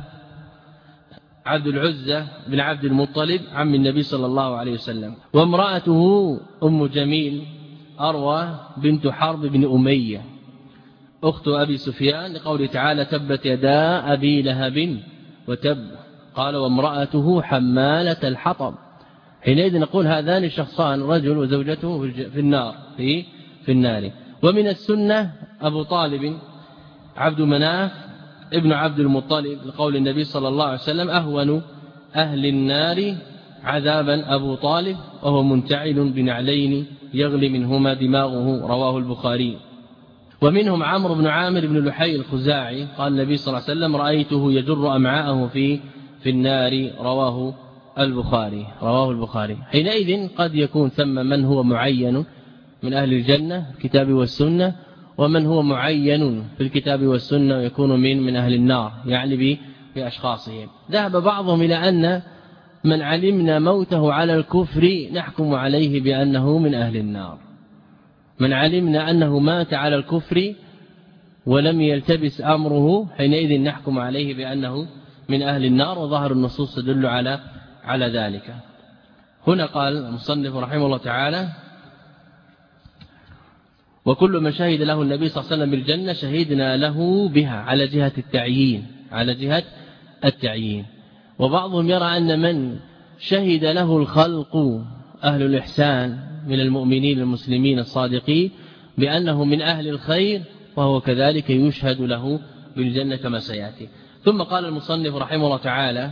عبد العزة بن عبد المطلب عم النبي صلى الله عليه وسلم، وامرأته أم جميل أروى بنت حرب بن أمية أخت أبي سفيان، لقوله تعالى تبت يدا أبي لهب وتب، قال وامرأته حمالة الحطب. حينئذ نقول هذان الشخصان رجل وزوجته في النار. ومن السنة أبو طالب عبد مناف ابن عبد المطلب، لقول النبي صلى الله عليه وسلم أهون أهل النار عذابا أبو طالب وهو منتعل بنعلين يغلي منهما دماغه، رواه البخاري. ومنهم عمرو بن عامر بن لحي الخزاعي قال النبي صلى الله عليه وسلم رأيته يجر أمعاءه في النار، رواه البخاري. حينئذ قد يكون ثم من هو معين من أهل الجنة الكتاب والسنة، ومن هو معين في الكتاب والسنة ويكون من أهل النار، يعني بأشخاصهم. ذهب بعضهم إلى أن من علمنا موته على الكفر نحكم عليه بأنه من أهل النار. من علمنا أنه مات على الكفر ولم يلتبس أمره حينئذ نحكم عليه بأنه من أهل النار، وظهر النصوص تدل على ذلك. هنا قال المصنف رحمه الله تعالى: وكل من شهد له النبي صلى الله عليه وسلم بالجنة شهدنا له بها على جهة التعيين. وبعضهم يرى أن من شهد له الخلق أهل الإحسان من المؤمنين المسلمين الصادقين بأنه من أهل الخير، وهو كذلك يشهد له بالجنة كما سيأتي. ثم قال المصنف رحمه الله تعالى: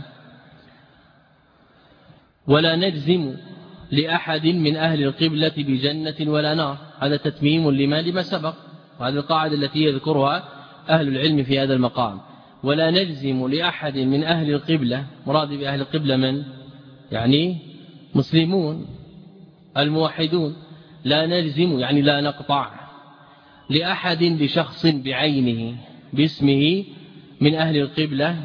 ولا نجزم لأحد من أهل القبلة بجنة ولا نار. هذا تتميم لما سبق، وهذه القاعدة التي يذكرها أهل العلم في هذا المقام. ولا نجزم لأحد من أهل القبلة، مراد بأهل القبلة من؟ يعني مسلمون الموحدون. لا نجزم يعني لا نقطع لأحد لشخص بعينه باسمه من أهل القبلة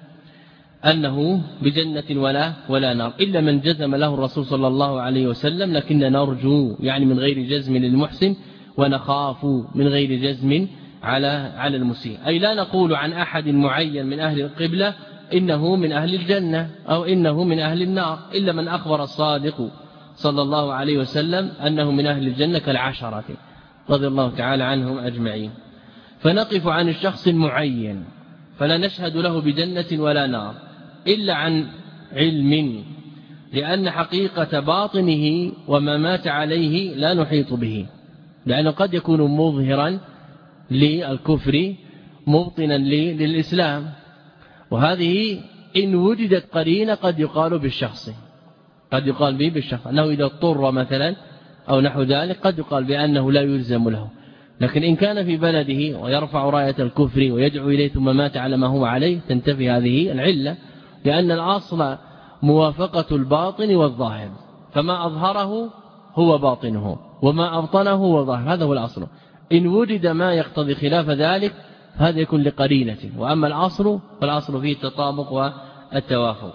أنه بجنة ولا نار، إلا من جزم له الرسول صلى الله عليه وسلم. لكن نرجو يعني من غير جزم للمحسن، ونخاف من غير جزم على المسيء. أي لا نقول عن أحد معين من أهل القبلة إنه من أهل الجنة أو إنه من أهل النار، إلا من أخبر الصادق صلى الله عليه وسلم أنه من أهل الجنة كالعشرة رضي الله تعالى عنهم أجمعين. فنقف عن الشخص المعين فلا نشهد له بجنة ولا نار إلا عن علم، لأن حقيقة باطنه وما مات عليه لا نحيط به، لأنه قد يكون مظهرا للكفر مبطنا للإسلام. وهذه إن وجدت قرينة قد يقال بالشخص، قد يقال به بالشخص أنه إذا اضطر مثلا أو نحو ذلك قد يقال بأنه لا يلزم له. لكن إن كان في بلده ويرفع راية الكفر ويدعو إليه ثم مات على ما هو عليه تنتفي هذه العلة، لأن الأصل موافقة الباطن والظاهر، فما أظهره هو باطنه وما أبطنه هو ظاهر، هذا هو الأصل. إن وجد ما يقتضي خلاف ذلك هذا يكون لقرينة، وأما الأصل فالأصل فيه التطابق والتوافق.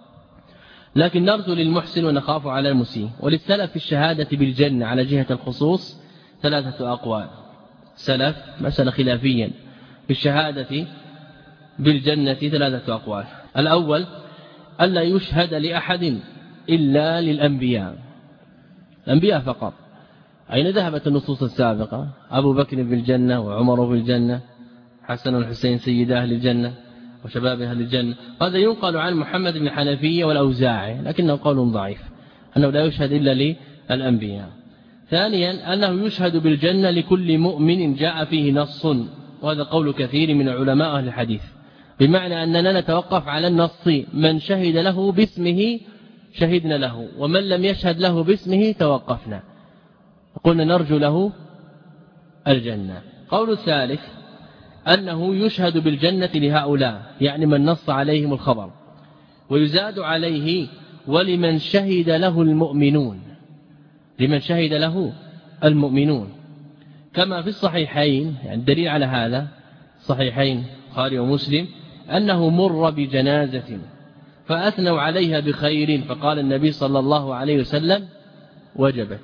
لكن نرجو للمحسن ونخاف على المسيء. وللسلف في الشهادة بالجنة على جهة الخصوص 3 أقوال. سلف مسألة خلافيا في الشهادة بالجنة 3 أقوال. الأول ألا يشهد لأحد إلا للأنبياء، الأنبياء فقط. أين ذهبت النصوص السابقة؟ أبو بكر في الجنة وعمر في الجنة، حسن والحسين سيد أهل الجنة وشباب أهل الجنة. هذا ينقل عن محمد بن حنفية والأوزاعي، لكنه قول ضعيف أنه لا يشهد إلا للأنبياء. ثانيا أنه يشهد بالجنة لكل مؤمن جاء فيه نص، وهذا قول كثير من علماء أهل الحديث، بمعنى أننا نتوقف على النص، من شهد له باسمه شهدنا له، ومن لم يشهد له باسمه توقفنا، قلنا نرجو له الجنة. قول الثالث أنه يشهد بالجنة لهؤلاء، يعني من نص عليهم الخبر، ويزاد عليه ولمن شهد له المؤمنون، لمن شهد له المؤمنون، كما في الصحيحين. يعني الدليل على هذا صحيحين البخاري ومسلم أنه مر بجنازة فأثنوا عليها بخير فقال النبي صلى الله عليه وسلم وجبت،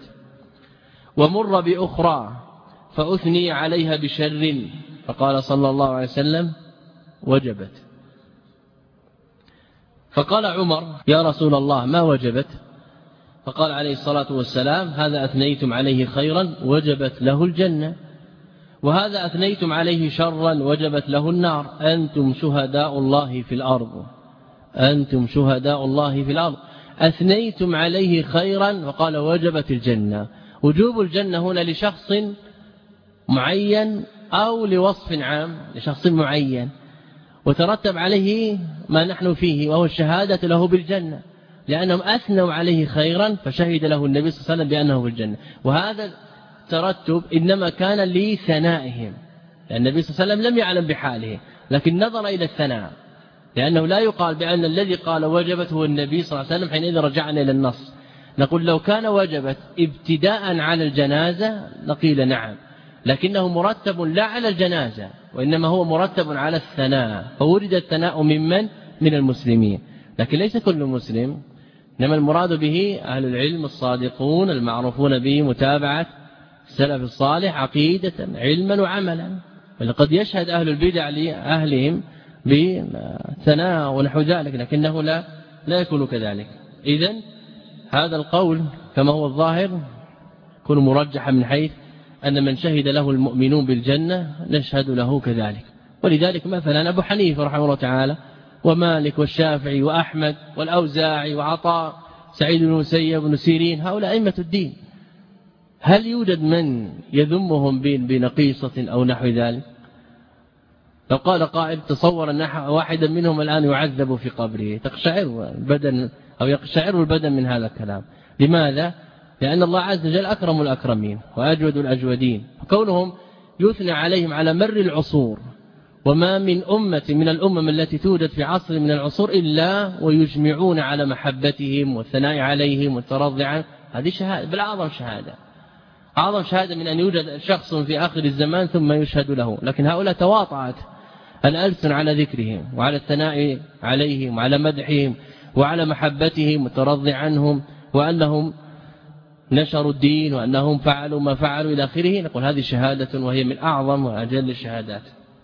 ومر بأخرى فأثني عليها بشر فقال صلى الله عليه وسلم وجبت. فقال عمر يا رسول الله ما وجبت؟ فقال عليه الصلاة والسلام هذا أثنيتم عليه خيرا وجبت له الجنة، وهذا أثنيتم عليه شرا وجبت له النار، أنتم شهداء الله في الأرض، أنتم شهداء الله في الأرض. أثنيتم عليه خيرا وقال وجبت الجنة. وجوب الجنة هنا لشخص معين أو لوصف عام لشخص معين، وترتب عليه ما نحن فيه وهو الشهادة له بالجنة. لأنهم أثنوا عليه خيرا فشهد له النبي صلى الله عليه وسلم بأنه في الجنة. وهذا الترتب إنما كان لثنائهم، لأن النبي صلى الله عليه وسلم لم يعلم بحاله، لكن نظر إلى الثناء، لأنه لا يقال بأن الذي قال وجبت هو النبي صلى الله عليه وسلم. حينئذ رجعنا إلى النص نقول لو كان وجبت ابتداء على الجنازة لقيل نعم، لكنه مرتب لا على الجنازة وإنما هو مرتب على الثناء، فورد الثناء من المسلمين، لكن ليس كل مسلم، إنما المراد به أهل العلم الصادقون المعروفون به متابعة السلف الصالح عقيدة علما وعملا. ولقد يشهد أهل البدع لأهلهم بثناء ونحو ذلك، لكنه لا يكون كذلك. إذن هذا القول كما هو الظاهر يكون مرجحا من حيث أن من شهد له المؤمنون بالجنة نشهد له كذلك. ولذلك مثلا أبو حنيفة رحمه الله تعالى ومالك والشافعي وأحمد والأوزاعي وعطاء سعيد بن المسيب بن سيرين هؤلاء أئمة الدين، هل يوجد من يذمهم بنقيصة أو نحو ذلك؟ لو قال قائل تصور أن واحدا منهم الآن يعذب في قبره تقشعر البدن أو يقشعر البدن من هذا الكلام. لماذا؟ لأن الله عز وجل أكرم الأكرمين وأجود الأجودين، وكونهم يثنى عليهم على مر العصور، وما من أمة من الأمم التي توجد في عصر من العصور إلا ويجمعون على محبتهم والثناء عليهم والترضي عنهم. هذه شهادة بل أعظم شهادة، أعظم شهادة من أن يوجد شخص في آخر الزمان ثم يشهد له. لكن هؤلاء تواطعت الألسن على ذكرهم وعلى الثناء عليهم وعلى مدحهم وعلى محبتهم والترضي عنهم وأنهم نشروا الدين وأنهم فعلوا ما فعلوا إلى آخره. نقول هذه شهادة وهي من أعظم وأجل الشهادات.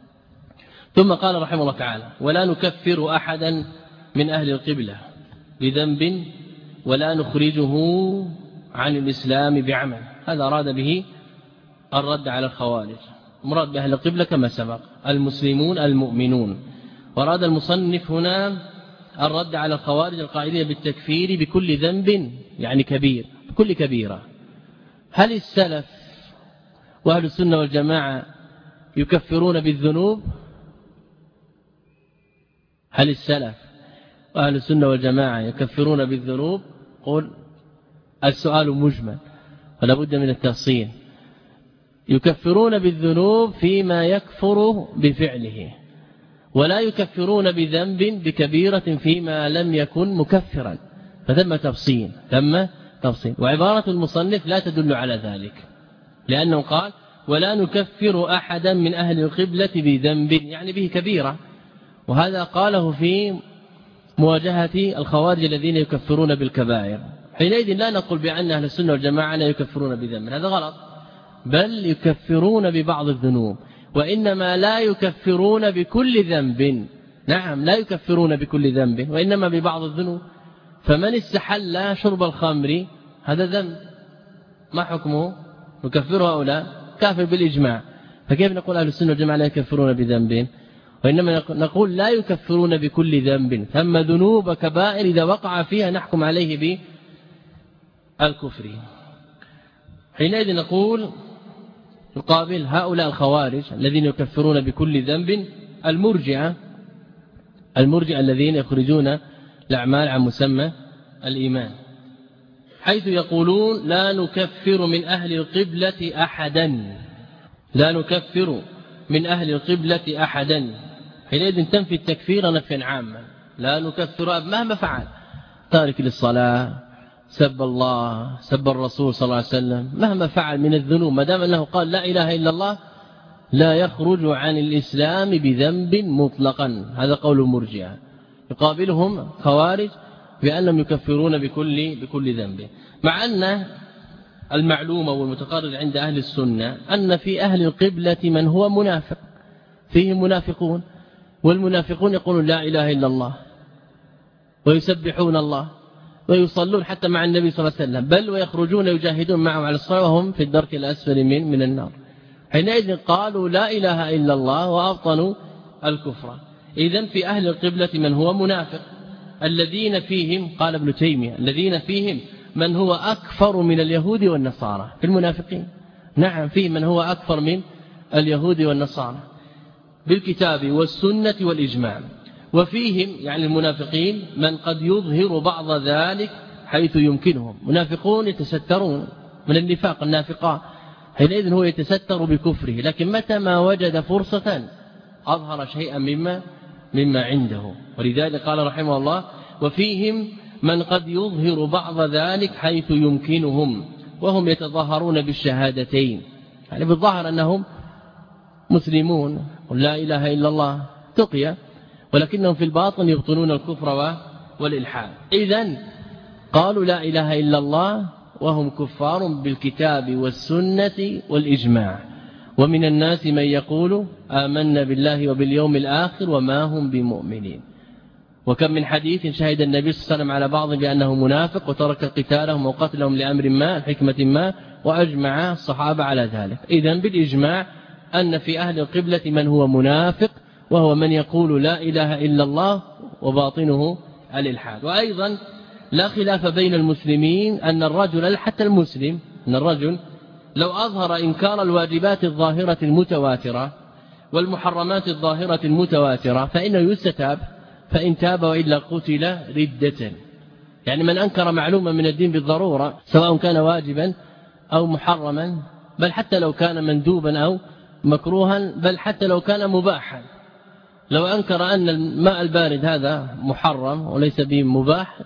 ثم قال رحمه الله تعالى ولا نكفر أحدا من أهل القبلة بذنب ولا نخرجه عن الإسلام بعمل. هذا أراد به الرد على الخوارج. مراد بأهل القبلة كما سبق المسلمون المؤمنون، وأراد المصنف هنا الرد على الخوارج القائلين بالتكفير بكل ذنب يعني كبير، بكل كبيرة. هل السلف وأهل السنة والجماعة يكفرون بالذنوب؟ هل السلف وأهل السنة والجماعة يكفرون بالذنوب؟ قل السؤال مجمل ولا بد من التفصيل. يكفرون بالذنوب فيما يكفر بفعله، ولا يكفرون بذنب بكبيرة فيما لم يكن مكفرا، فثم تفصيل وعبارة المصنف لا تدل على ذلك، لأنه قال ولا نكفر أحدا من أهل القبلة بذنب يعني به كبيرة، وهذا قاله في مواجهة الخوارج الذين يكفرون بالكبائر. حينئذ لا نقول بأن أهل السنة والجماعة لا يكفرون بذنب، هذا غلط، بل يكفرون ببعض الذنوب، وإنما لا يكفرون بكل ذنب. نعم لا يكفرون بكل ذنب وإنما ببعض الذنوب. فمن استحل شرب الخمر هذا ذنب، ما حكمه؟ نكفره أو لا؟ كافر بالإجماع. فكيف نقول أهل السنة والجماعة لا يكفرون بذنب؟ وإنما نقول لا يكفرون بكل ذنب، ثم ذنوب كبائر إذا وقع فيها نحكم عليه بالكفر. حينئذ نقول يقابل هؤلاء الخوارج الذين يكفرون بكل ذنب المرجئة الذين يخرجون الأعمال عن مسمى الإيمان، حيث يقولون لا نكفر من أهل القبلة أحدا، لا نكفر من أهل القبلة أحدا. حينئذ تنفي التكفير نفيا عاما، لا نكفر مهما فعل، تارك للصلاة، سب الله، سب الرسول صلى الله عليه وسلم، مهما فعل من الذنوب ما دام أنه قال لا إله إلا الله لا يخرج عن الإسلام بذنب مطلقا. هذا قول المرجئة. يقابلهم خوارج بأنهم يكفرون بكل ذنب، مع أن المعلومة والمتقرر عند أهل السنة أن في أهل القبلة من هو منافق، فيهم منافقون، والمنافقون يقولون لا إله إلا الله ويسبحون الله ويصلون حتى مع النبي صلى الله عليه وسلم، بل ويخرجون يجاهدون معه على الصلاة وهم في الدرك الأسفل من النار. حينئذ قالوا لا إله إلا الله وأبطنوا الكفر. إذن في أهل القبلة من هو منافق، الذين فيهم قال ابن تيمية الذين فيهم من هو أكفر من اليهود والنصارى في المنافقين. نعم فيه من هو أكفر من اليهود والنصارى بالكتاب والسنة والإجماع. وفيهم يعني المنافقين من قد يظهر بعض ذلك حيث يمكنهم. منافقون يتسترون من النفاق النافقاء، حينئذ هو يتستر بكفره، لكن متى ما وجد فرصة أظهر شيئا مما عنده. ولذلك قال رحمه الله وفيهم من قد يظهر بعض ذلك حيث يمكنهم وهم يتظاهرون بالشهادتين، يعني بالظاهر أنهم مسلمون لا إله إلا الله تقيا، ولكنهم في الباطن يبطنون الكفر والإلحاد. إذن قالوا لا إله إلا الله وهم كفار بالكتاب والسنة والإجماع. ومن الناس من يقول آمنا بالله وباليوم الآخر وما هم بمؤمنين. وكم من حديث شهد النبي صلى الله عليه وسلم على بعض بأنه منافق وترك قتالهم وقتلهم لأمر ما حكمة ما، وأجمع الصحابة على ذلك. إذن بالإجماع أن في أهل القبلة من هو منافق، وهو من يقول لا إله إلا الله وباطنه الإلحاد. وأيضا لا خلاف بين المسلمين أن الرجل حتى المسلم أن الرجل لو أظهر إنكار الواجبات الظاهرة المتواترة والمحرمات الظاهرة المتواترة فإنه يستتاب، فإن تاب وإلا قتل ردة. يعني من أنكر معلومة من الدين بالضرورة سواء كان واجبا أو محرما، بل حتى لو كان مندوبا أو مكروها، بل حتى لو كان مباحا، لو أنكر أن الماء البارد هذا محرم وليس به مباح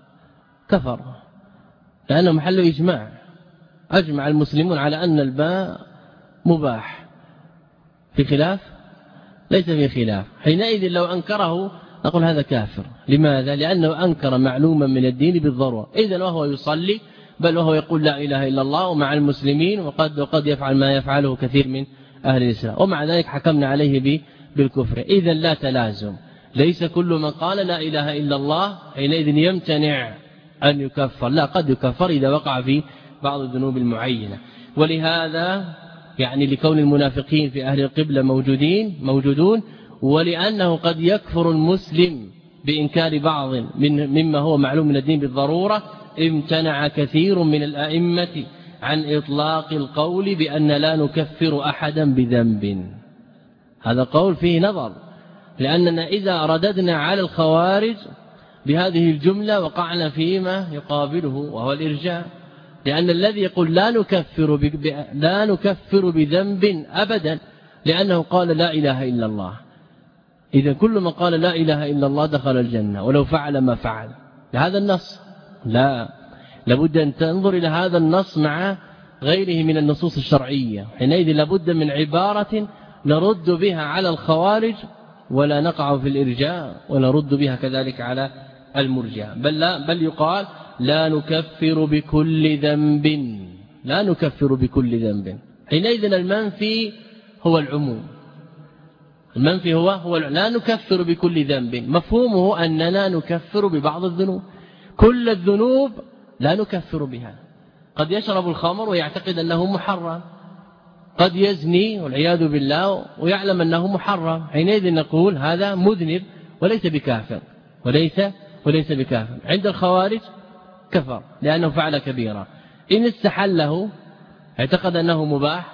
كفر، لأنه محل إجماع، أجمع المسلمون على أن الماء مباح، في خلاف ليس في خلاف. حينئذ لو أنكره نقول هذا كافر. لماذا؟ لأنه أنكر معلوما من الدين بالضرورة. إذن وهو يصلي بل وهو يقول لا إله إلا الله ومع المسلمين، وقد يفعل ما يفعله كثير من أهل الإسلام، ومع ذلك حكمنا عليه بالكفر. إذن لا تلازم، ليس كل من قال لا إله إلا الله حينئذ يمتنع أن يكفر، لا، قد يكفر إذا وقع في بعض الذنوب المعينة. ولهذا يعني لكون المنافقين في أهل القبلة موجودون، ولأنه قد يكفر المسلم بإنكار بعض مما هو معلوم من الدين بالضرورة، امتنع كثير من الأئمة عن إطلاق القول بأن لا نكفر أحدا بذنب. هذا قول فيه نظر، لأننا إذا رددنا على الخوارج بهذه الجملة وقعنا فيما يقابله وهو الإرجاء، لأن الذي يقول لا نكفر بذنب أبدا لأنه قال لا إله إلا الله، إذا كل من قال لا إله إلا الله دخل الجنة ولو فعل ما فعل. لهذا النص لا، لابد أن تنظر إلى هذا النص مع غيره من النصوص الشرعية. حينئذ لابد من عبارة نرد بها على الخوارج ولا نقع في الإرجاء، ونرد بها كذلك على المرجئة. بل يقال لا نكفر بكل ذنب، لا نكفر بكل ذنب. حينئذ المنفي هو العموم، المنفي هو لا نكفر بكل ذنب، مفهومه أننا نكفر ببعض الذنوب، كل الذنوب لا نكفر بها. قد يشرب الخمر ويعتقد أنه محرم، قد يزني والعياذ بالله ويعلم أنه محرم، حينئذ نقول هذا مذنب وليس بكافر، وليس بكافر. عند الخوارج كفر لأنه فعل كبيرة، إن استحله اعتقد أنه مباح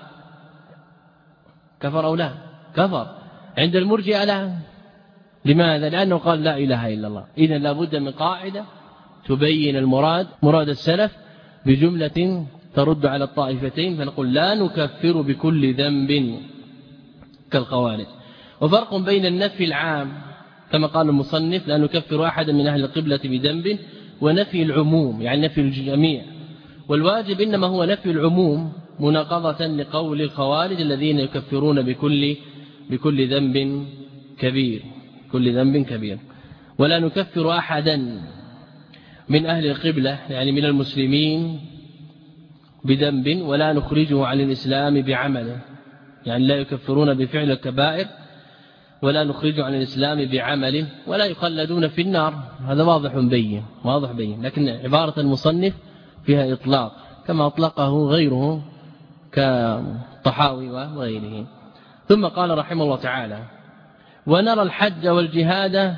كفر أو لا كفر. عند المرجئة لا. لماذا؟ لأنه قال لا إله إلا الله. إذن لابد من قاعدة تبين مراد السلف بجملة ترد على الطائفتين، فنقول لا نكفر بكل ذنب كالخوارج. وفرق بين النفي العام كما قال المصنف لا نكفر أحدا من أهل القبلة بذنب، ونفي العموم يعني نفي الجميع. والواجب إنما هو نفي العموم مناقضة لقول الخوارج الذين يكفرون بكل ذنب كبير. ولا نكفر أحدا من أهل القبلة يعني من المسلمين بذنب، ولا نخرجه عن الإسلام بعمله، يعني لا يكفرون بفعل الكبائر ولا نخرجه عن الإسلام بعمله، ولا يخلدون في النار. هذا واضح بين، لكن عبارة المصنف فيها إطلاق كما أطلقه غيره كطحاوي وغيره. ثم قال رحمه الله تعالى ونرى الحج والجهاد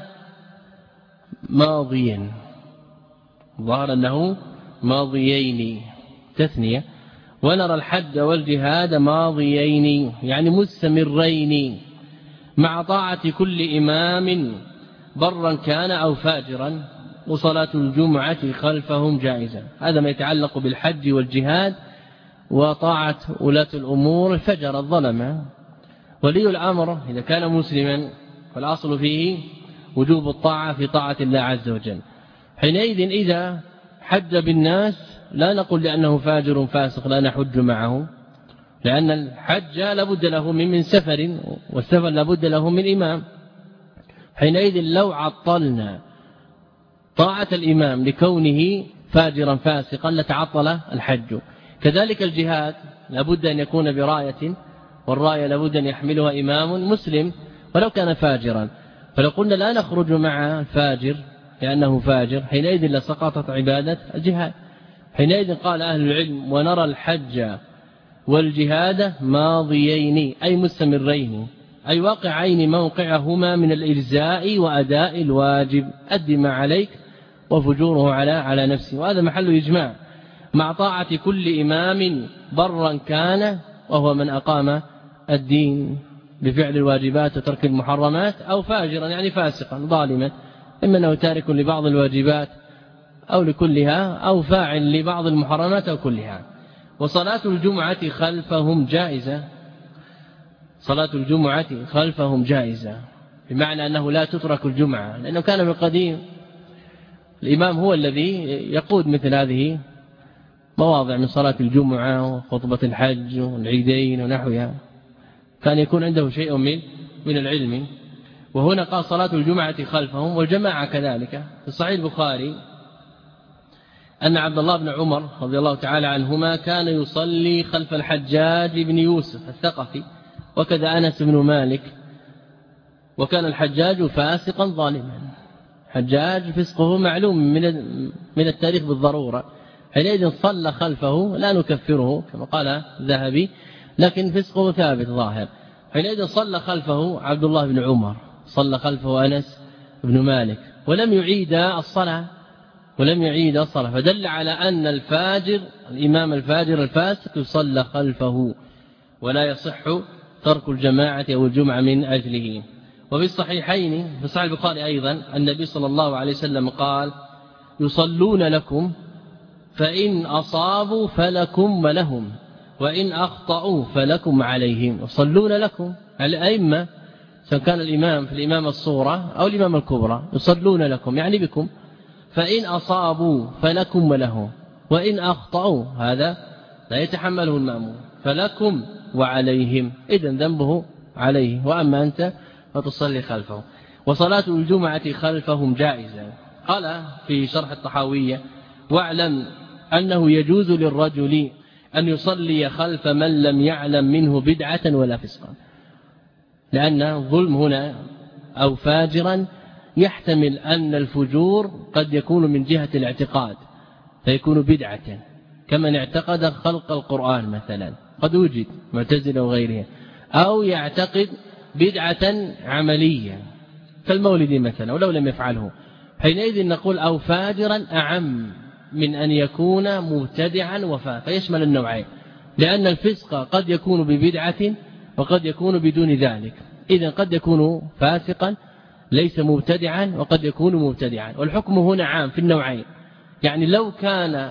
ماضيا، ظهر أنه ماضيين تثنية، ونرى الحج والجهاد ماضيين يعني مستمرين مع طاعة كل إمام برا كان أو فاجرا وصلاة الجمعة خلفهم جائزة. هذا ما يتعلق بالحج والجهاد وطاعة ولاة الأمور الفجر الظلمة. ولي الأمر إذا كان مسلما فالأصل فيه وجوب الطاعة في طاعة الله عز وجل. حينئذ إذا حج بالناس لا نقول لأنه فاجر فاسق لا نحج معه، لأن الحج لابد له من سفر، والسفر لابد له من إمام. حينئذ لو عطلنا طاعة الإمام لكونه فاجرا فاسقا لتعطل الحج. كذلك الجهاد لابد أن يكون براية، والراية لابد أن يحملها إمام مسلم ولو كان فاجرا. فلو قلنا لا نخرج مع الفاجر لأنه فاجر حينئذ لسقطت عبادة الجهاد. حينئذ قال أهل العلم ونرى الحج والجهاد ماضيين أي مستمرين، أي واقعين موقعهما من الإجزاء وأداء الواجب، أد ما عليك وفجوره على نفسه. وهذا محل إجماع مع طاعة كل إمام برا كان وهو من أقام الدين بفعل الواجبات وترك المحرمات، أو فاجرا يعني فاسقا ظالما، إما أنه تارك لبعض الواجبات أو لكلها أو فاعل لبعض المحرمات أو كلها. وصلاة الجمعة خلفهم جائزة، صلاة الجمعة خلفهم جائزة بمعنى أنه لا تترك الجمعة، لأنه كان من القديم الإمام هو الذي يقود مثل هذه مواضع من صلاة الجمعة وخطبة الحج والعيدين ونحوها، كان يكون عنده شيء من العلم. وهنا قال صلاة الجمعة خلفهم والجماعة كذلك. في صحيح البخاري أن عبد الله بن عمر رضي الله تعالى عنهما كان يصلي خلف الحجاج بن يوسف الثقفي، وكذا أنس بن مالك، وكان الحجاج فاسقا ظالما. حجاج فسقه معلوم من التاريخ بالضرورة، حينئذ صلى خلفه لا نكفره كما قال الذهبي، لكن فسقه ثابت ظاهر. حينئذ صلى خلفه عبد الله بن عمر، صلى خلفه أنس بن مالك، ولم يعيد الصلاة، فدل على أن الفاجر الإمام الفاجر الفاسق يصلى خلفه ولا يصح ترك الجماعة أو الجمعة من أجله. وفي الصحيحين في صحيح البخاري أيضا النبي صلى الله عليه وسلم قال يصلون لكم فإن أصابوا فلكم ولهم وإن أخطأوا فلكم عليهم. يصلون لكم الأئمة سواء كان الإمام في الإمامة الصغرى أو الإمامة الكبرى، يصلون لكم يعني بكم، فإن أصابوا فلكم ولهم وإن أخطأوا هذا لا يتحمله المأمون، فلكم وعليهم، إذن ذنبه عليه، وأما أنت فتصلي خلفه. وصلاة الجمعة خلفهم جائزة. قال في شرح الطحاوية واعلم أنه يجوز للرجل أن يصلي خلف من لم يعلم منه بدعة ولا فسقا، لأن الظلم هنا أو فاجرا يحتمل أن الفجور قد يكون من جهة الاعتقاد فيكون بدعة، كمن اعتقد خلق القرآن مثلا قد وجد معتزلة وغيرها، أو يعتقد بدعة عملية كالمولد مثلا ولو لم يفعله. حينئذ نقول أو فاجرا أعم من أن يكون مبتدعا وفاسقا، فيشمل النوعين، لأن الفسق قد يكون ببدعة وقد يكون بدون ذلك. إذن قد يكون فاسقا ليس مبتدعا وقد يكون مبتدعا، والحكم هنا عام في النوعين. يعني لو كان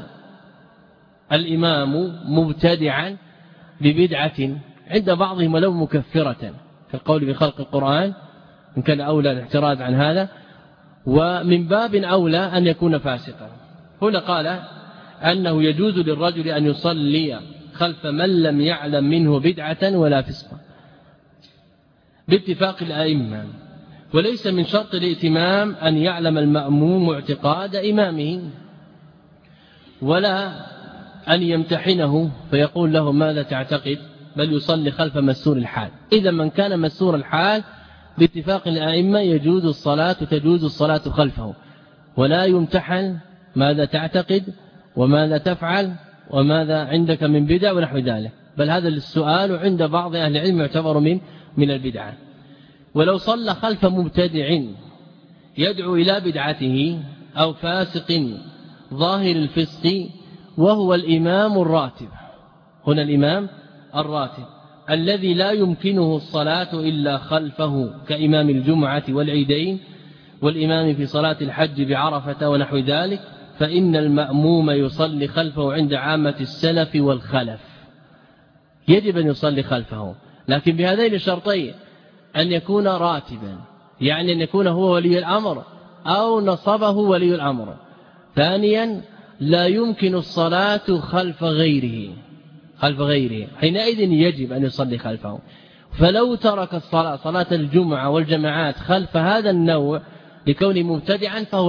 الإمام مبتدعا ببدعة عند بعضهم ولو مكفرة كالقول بخلق القرآن إن كان أولى الاحتراز عن هذا، ومن باب أولى أن يكون فاسقا. هنا قال أنه يجوز للرجل أن يصلي خلف من لم يعلم منه بدعة ولا فسقا باتفاق الأئمة، وليس من شرط الائتمام أن يعلم المأموم اعتقاد إمامه ولا أن يمتحنه فيقول له ماذا تعتقد، بل يصلي خلف مسور الحال. إذا من كان مسور الحال باتفاق الأئمة يجوز الصلاة تجوز الصلاة خلفه، ولا يمتحن ماذا تعتقد وماذا تفعل وماذا عندك من بدع ونحو ذلك، بل هذا السؤال عند بعض أهل العلم يعتبر من البدعة. ولو صلى خلف مبتدع يدعو إلى بدعته أو فاسق ظاهر الفسق وهو الإمام الراتب، هنا الإمام الراتب الذي لا يمكنه الصلاة إلا خلفه كإمام الجمعة والعيدين والإمام في صلاة الحج بعرفة ونحو ذلك فإن المأموم يصلي خلفه عند عامة السلف والخلف. يجب أن يصلي خلفه، لكن بهذين الشرطين: أن يكون راتبا، يعني أن يكون هو ولي الأمر أو نصبه ولي الأمر. ثانيا: لا يمكن الصلاة خلف غيره، حينئذ يجب أن يصلي خلفه. فلو ترك الصلاة، صلاة الجمعة والجماعات، خلف هذا النوع لكونه مبتدعا فهو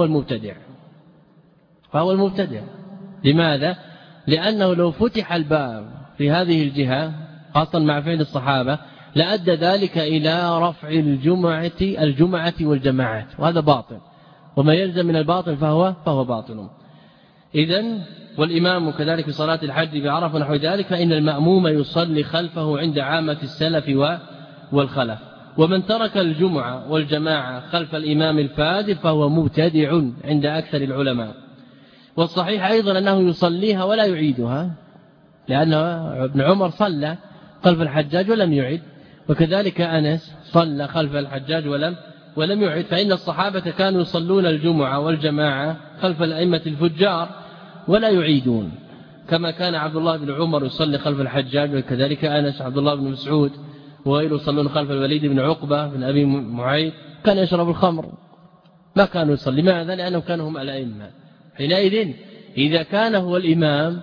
المبتدع. لماذا؟ لأنه لو فتح الباب في هذه الجهة خاصة مع فعل الصحابة لأدى ذلك إلى رفع الجمعة والجماعات، وهذا باطل، وما يلزم من الباطل فهو باطل. إذن والإمام كذلك في صلاة الحج بعرفة ونحو ذلك فإن المأموم يصلي خلفه عند عامة السلف والخلف. ومن ترك الجمعة والجماعة خلف الإمام الفاضل فهو مبتدع عند أكثر العلماء. والصحيح أيضا أنه يصليها ولا يعيدها، لأن ابن عمر صلى خلف الحجاج ولم يعد، وكذلك أنس صلى خلف الحجاج ولم يعد. فإن الصحابة كانوا يصلون الجمعة والجماعة خلف الأئمة الفجار ولا يعيدون، كما كان عبد الله بن عمر يصلي خلف الحجاج، وكذلك أنس، عبد الله بن مسعود وغيره يصلون خلف الوليد بن عقبة بن أبي معيط. كان يشرب الخمر، ما كانوا يصلي. لماذا؟ لأنهم كانوا هم الأئمة. حينئذ إذا كان هو الإمام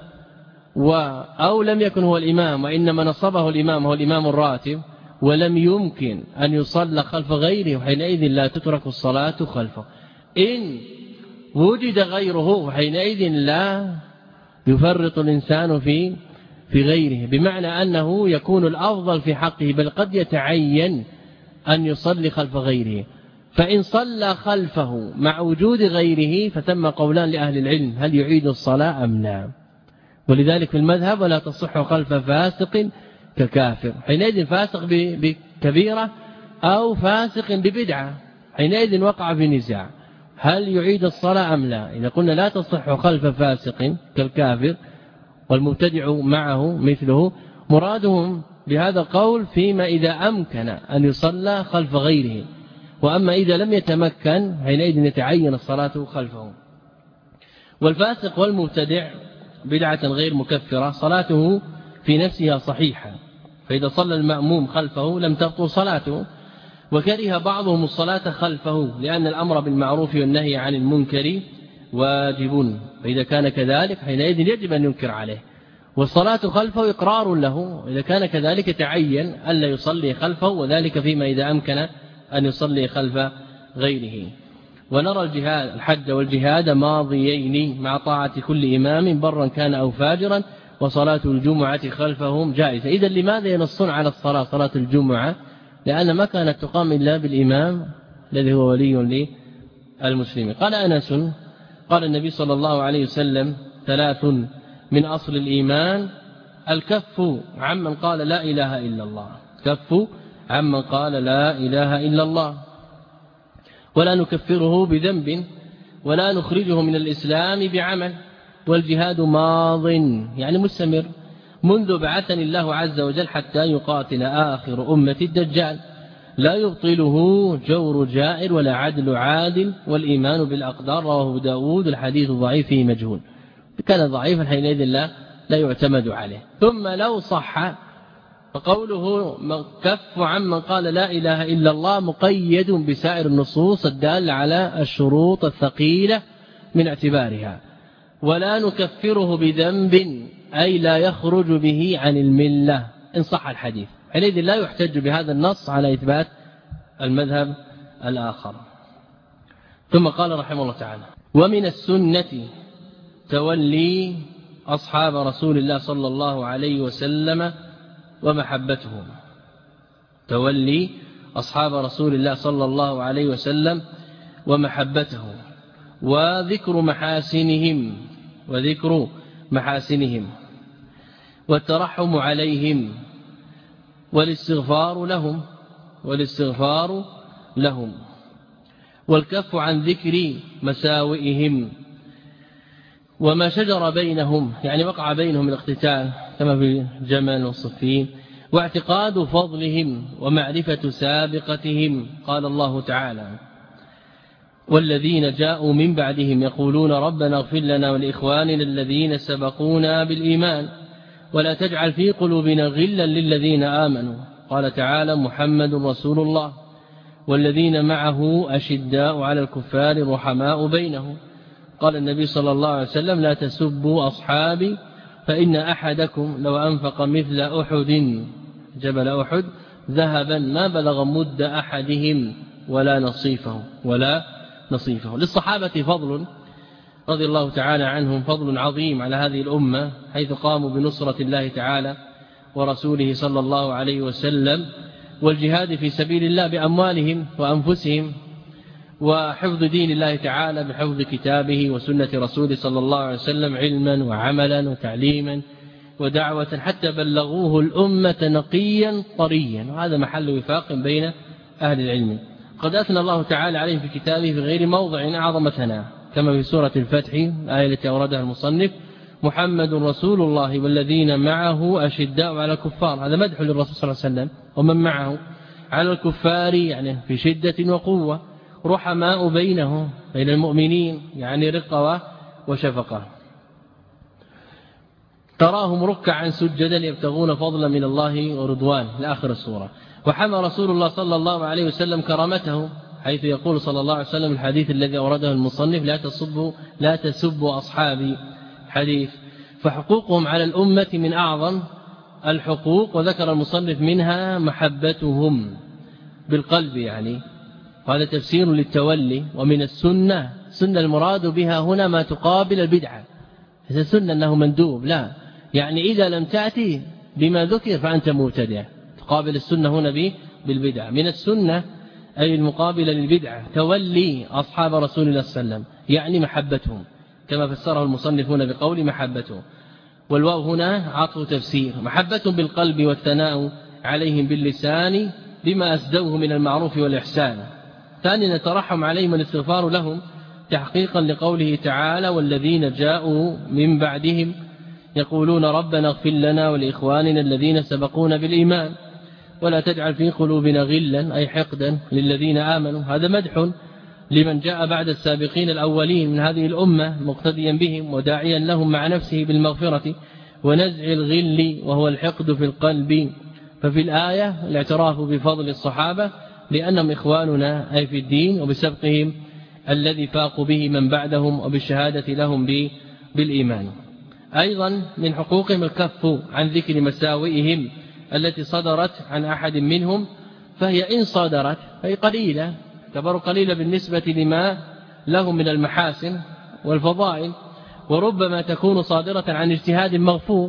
أو لم يكن هو الإمام وإنما نصبه الإمام هو الإمام الراتب ولم يمكن أن يصلى خلف غيره، حينئذ لا تترك الصلاة خلفه. إن وجد غيره حينئذ لا يفرط الإنسان في غيره، بمعنى أنه يكون الأفضل في حقه، بل قد يتعين أن يصلي خلف غيره. فإن صلى خلفه مع وجود غيره فتم قولان لأهل العلم: هل يعيد الصلاة أم لا؟ ولذلك في المذهب: ولا تصح خلف فاسق ككافر. حينئذ فاسق بكبيرة أو فاسق ببدعة، حينئذ وقع في نزاع: هل يعيد الصلاة أم لا؟ إذا قلنا لا تصح خلف فاسق كالكافر والمبتدع معه مثله، مرادهم بهذا القول فيما إذا أمكن أن يصلى خلف غيره، وأما إذا لم يتمكن حينئذ يتعين الصلاة خلفه. والفاسق والمبتدع بدعة غير مكفرة صلاته في نفسها صحيحة، فإذا صلى المأموم خلفه لم تبطل صلاته. وكره بعضهم الصلاة خلفه لأن الأمر بالمعروف والنهي عن المنكر واجب، فإذا كان كذلك حينئذ يجب أن ينكر عليه، والصلاة خلفه إقرار له. إذا كان كذلك تعين ألا يصلي خلفه، وذلك فيما إذا أمكن أن يصلي خلف غيره. ونرى الحج والجهاد ماضيين مع طاعة كل إمام برا كان أو فاجرا، وصلاة الجمعة خلفهم جائزة. إذن لماذا ينصون على صلاة الجمعة؟ لأن ما كانت تقام إلا بالإمام الذي هو ولي للمسلمين. قال أنس: قال النبي صلى الله عليه وسلم: 3 من أصل الإيمان: الكف عمن قال لا إله إلا الله، كف عمن قال لا إله إلا الله، ولا نكفره بذنب، ولا نخرجه من الإسلام بعمل. والجهاد ماض يعني مستمر منذ بعثني الله عز وجل حتى يقاتل آخر أمة الدجال، لا يبطله جور جائر ولا عدل عادل، والإيمان بالأقدار. رواه داود. الحديث ضعيف فيه مجهول، كان ضعيفا حينئذ لا يعتمد عليه. ثم لو صح فقوله كف عمن قال لا إله إلا الله مقيد بسائر النصوص الدالة على الشروط الثقيلة من اعتبارها. ولا نكفره بذنب أي لا يخرج به عن الملة إن صح الحديث، حينئذ لا يحتج بهذا النص على إثبات المذهب الآخر. ثم قال رحمه الله تعالى: ومن السنة تولي أصحاب رسول الله صلى الله عليه وسلم ومحبتهم، تولي أصحاب رسول الله صلى الله عليه وسلم ومحبته، وذكر محاسنهم والترحم عليهم والاستغفار لهم والكف عن ذكر مساوئهم وما شجر بينهم، يعني وقع بينهم الاقتتال كما في جمل والصفين، واعتقاد فضلهم ومعرفة سابقتهم. قال الله تعالى: والذين جاءوا من بعدهم يقولون ربنا اغفر لنا ولإخواننا الذين سبقونا بالإيمان ولا تجعل في قلوبنا غلا للذين آمنوا. قال تعالى محمد رسول الله والذين معه أشداء على الكفار رحماء بينهم. قال النبي صلى الله عليه وسلم لا تسبوا أصحابي فإن أحدكم لو أنفق مثل أحد جبل أحد ذهبا ما بلغ مد أحدهم ولا نصيفه. للصحابة فضل رضي الله تعالى عنهم، فضل عظيم على هذه الأمة، حيث قاموا بنصرة الله تعالى ورسوله صلى الله عليه وسلم والجهاد في سبيل الله بأموالهم وأنفسهم، وحفظ دين الله تعالى بحفظ كتابه وسنة رسوله صلى الله عليه وسلم علما وعملا وتعليما ودعوة، حتى بلغوه الأمة نقيا طريا، وهذا محل وفاق بين أهل العلم. قد أثنى الله تعالى عليه في كتابه في غير موضع أعظم ثناء، كما في سورة الفتح الآية التي أوردها المصنف محمد رسول الله والذين معه أشداء على الكفار، هذا مدح للرسول صلى الله عليه وسلم ومن معه على الكفار يعني في شدة وقوة، رحماء بينهم بين المؤمنين يعني رقة وشفقة، تراهم ركعا سجدا يبتغون فضلا من الله ورضوان لآخر السورة. وحمى رسول الله صلى الله عليه وسلم كرامته، حيث يقول صلى الله عليه وسلم الحديث الذي أورده المصنف لا تسبوا أصحابي حديث. فحقوقهم على الأمة من أعظم الحقوق، وذكر المصنف منها محبتهم بالقلب يعني، وهذا تفسير للتولي. ومن السنة المراد بها هنا ما تقابل البدعة، هذا سنة أنه مندوب، لا يعني إذا لم تأتي بما ذكر فأنت مبتدع، تقابل السنة هنا بالبدعة. من السنة أي المقابلة للبدعة تولي أصحاب رسول الله صلى الله عليه وسلم يعني محبتهم، كما فسره المصنفون بقول محبته، والواو هنا عطف تفسير. محبة بالقلب والثناء عليهم باللسان بما أسدوه من المعروف والإحسان. ثانيا نترحم عليهم والاستغفار لهم تحقيقا لقوله تعالى والذين جاءوا من بعدهم يقولون ربنا اغفر لنا ولإخواننا الذين سبقونا بالإيمان ولا تجعل في قلوبنا غلا أي حقدا للذين آمنوا. هذا مدح لمن جاء بعد السابقين الأولين من هذه الأمة مقتديا بهم وداعيا لهم مع نفسه بالمغفرة ونزع الغل وهو الحقد في القلب. ففي الآية الاعتراف بفضل الصحابة لأنهم إخواننا أي في الدين، وبسبقهم الذي فاقوا به من بعدهم، وبالشهادة لهم بالإيمان. أيضا من حقوقهم الكف عن ذكر مساوئهم التي صدرت عن أحد منهم، فهي إن صدرت فهي قليلة، تعتبر قليلة بالنسبة لما لهم من المحاسن والفضائل، وربما تكون صادرة عن اجتهاد مغفور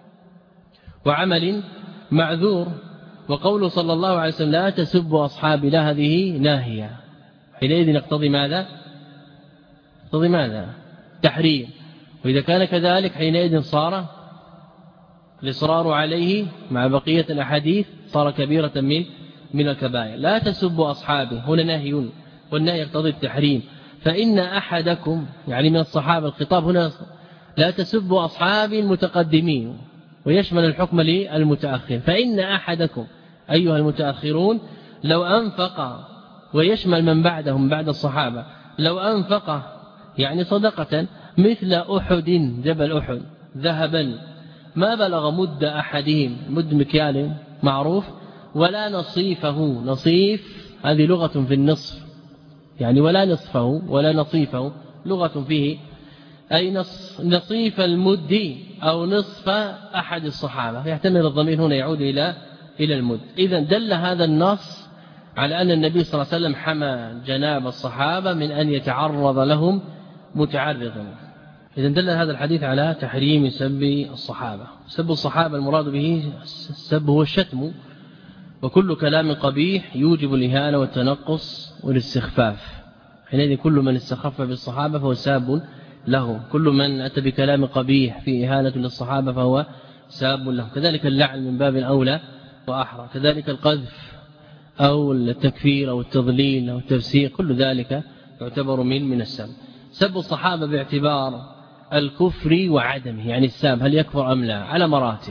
وعمل معذور. وقوله صلى الله عليه وسلم لا تسبوا أصحابي لا هذه ناهية، حينئذ يقتضي ماذا؟ يقتضي ماذا؟ تحريم. وإذا كان كذلك حينئذ صار الإصرار عليه مع بقية الأحاديث صار كبيرة من الكبائر. لا تسبوا أصحابي هنا نهي، والنهي يقتضي التحريم. فإن أحدكم يعني من الصحابة، الخطاب هنا لا تسبوا أصحابي المتقدمين، ويشمل الحكم للمتأخر. فإن أحدكم أيها المتأخرون لو أنفق، ويشمل من بعدهم بعد الصحابة، لو أنفق يعني صدقة مثل أحد جبل أحد ذهبا ما بلغ مد أحدهم، مد مكيال معروف، ولا نصيفه، نصيف هذه لغة في النصف يعني، ولا نصفه ولا نصيفه لغة فيه أي نصيف المد أو نصف أحد الصحابة، يحتمل الضمير هنا يعود إلى المد. إذن دل هذا النص على أن النبي صلى الله عليه وسلم حمى جناب الصحابة من أن يتعرض لهم متعرضا. إذن دل هذا الحديث على تحريم سب الصحابة. سب الصحابة المراد به السب هو الشتم، وكل كلام قبيح يوجب الإهانة والتنقص والاستخفاف. حينئذ كل من استخف بالصحابة فهو ساب له، كل من أتى بكلام قبيح في إهانة للصحابة فهو ساب له. كذلك اللعن من باب أولى وأحرى، كذلك القذف أو التكفير أو التضليل أو التفسير، كل ذلك يعتبر من السب. سب الصحابة باعتبار الكفر وعدمه، يعني الساب هل يكفر أم لا، على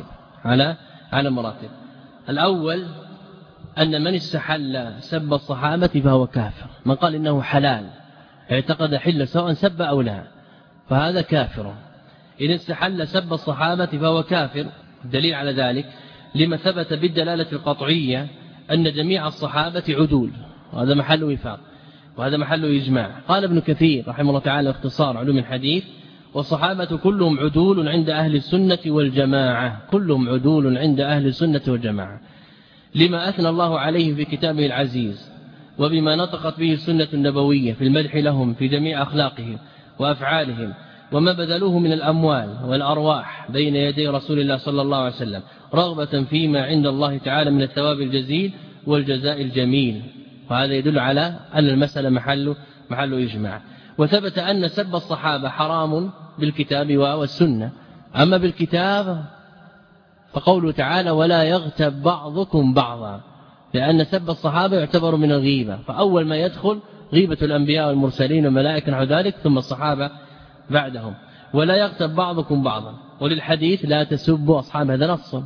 مراتب. الأول أن من استحل سب الصحابة فهو كافر، من قال إنه حلال اعتقد حل سواء سب أو لا فهذا كافر. إن استحل سب الصحابة فهو كافر. الدليل على ذلك لما ثبت بالدلالة القطعية أن جميع الصحابة عدول، وهذا محل وفاق وهذا محل إجماع. قال ابن كثير رحمه الله تعالى اختصار علوم الحديث: والصحابة كلهم عدول عند أهل السنة والجماعة، كلهم عدول عند أهل السنة والجماعة، لما أثنى الله عليه في كتابه العزيز، وبما نطقت به السنة النبوية في المدح لهم في جميع أخلاقهم وأفعالهم، وما بذلوه من الأموال والأرواح بين يدي رسول الله صلى الله عليه وسلم، رغبة فيما عند الله تعالى من الثواب الجزيل والجزاء الجميل. وهذا يدل على أن المسألة محل إجماع. وثبت أن سب الصحابة حرام بالكتاب والسنة. أما بالكتاب فقوله تعالى: ولا يغتب بعضكم بعضا، لأن سب الصحابة يعتبر من الغيبة، فأول ما يدخل غيبة الأنبياء والمرسلين والملائكة نحو ذلك، ثم الصحابة بعدهم. ولا يغتب بعضكم بعضا. وللحديث: لا تسبوا أصحاب، هذا نص،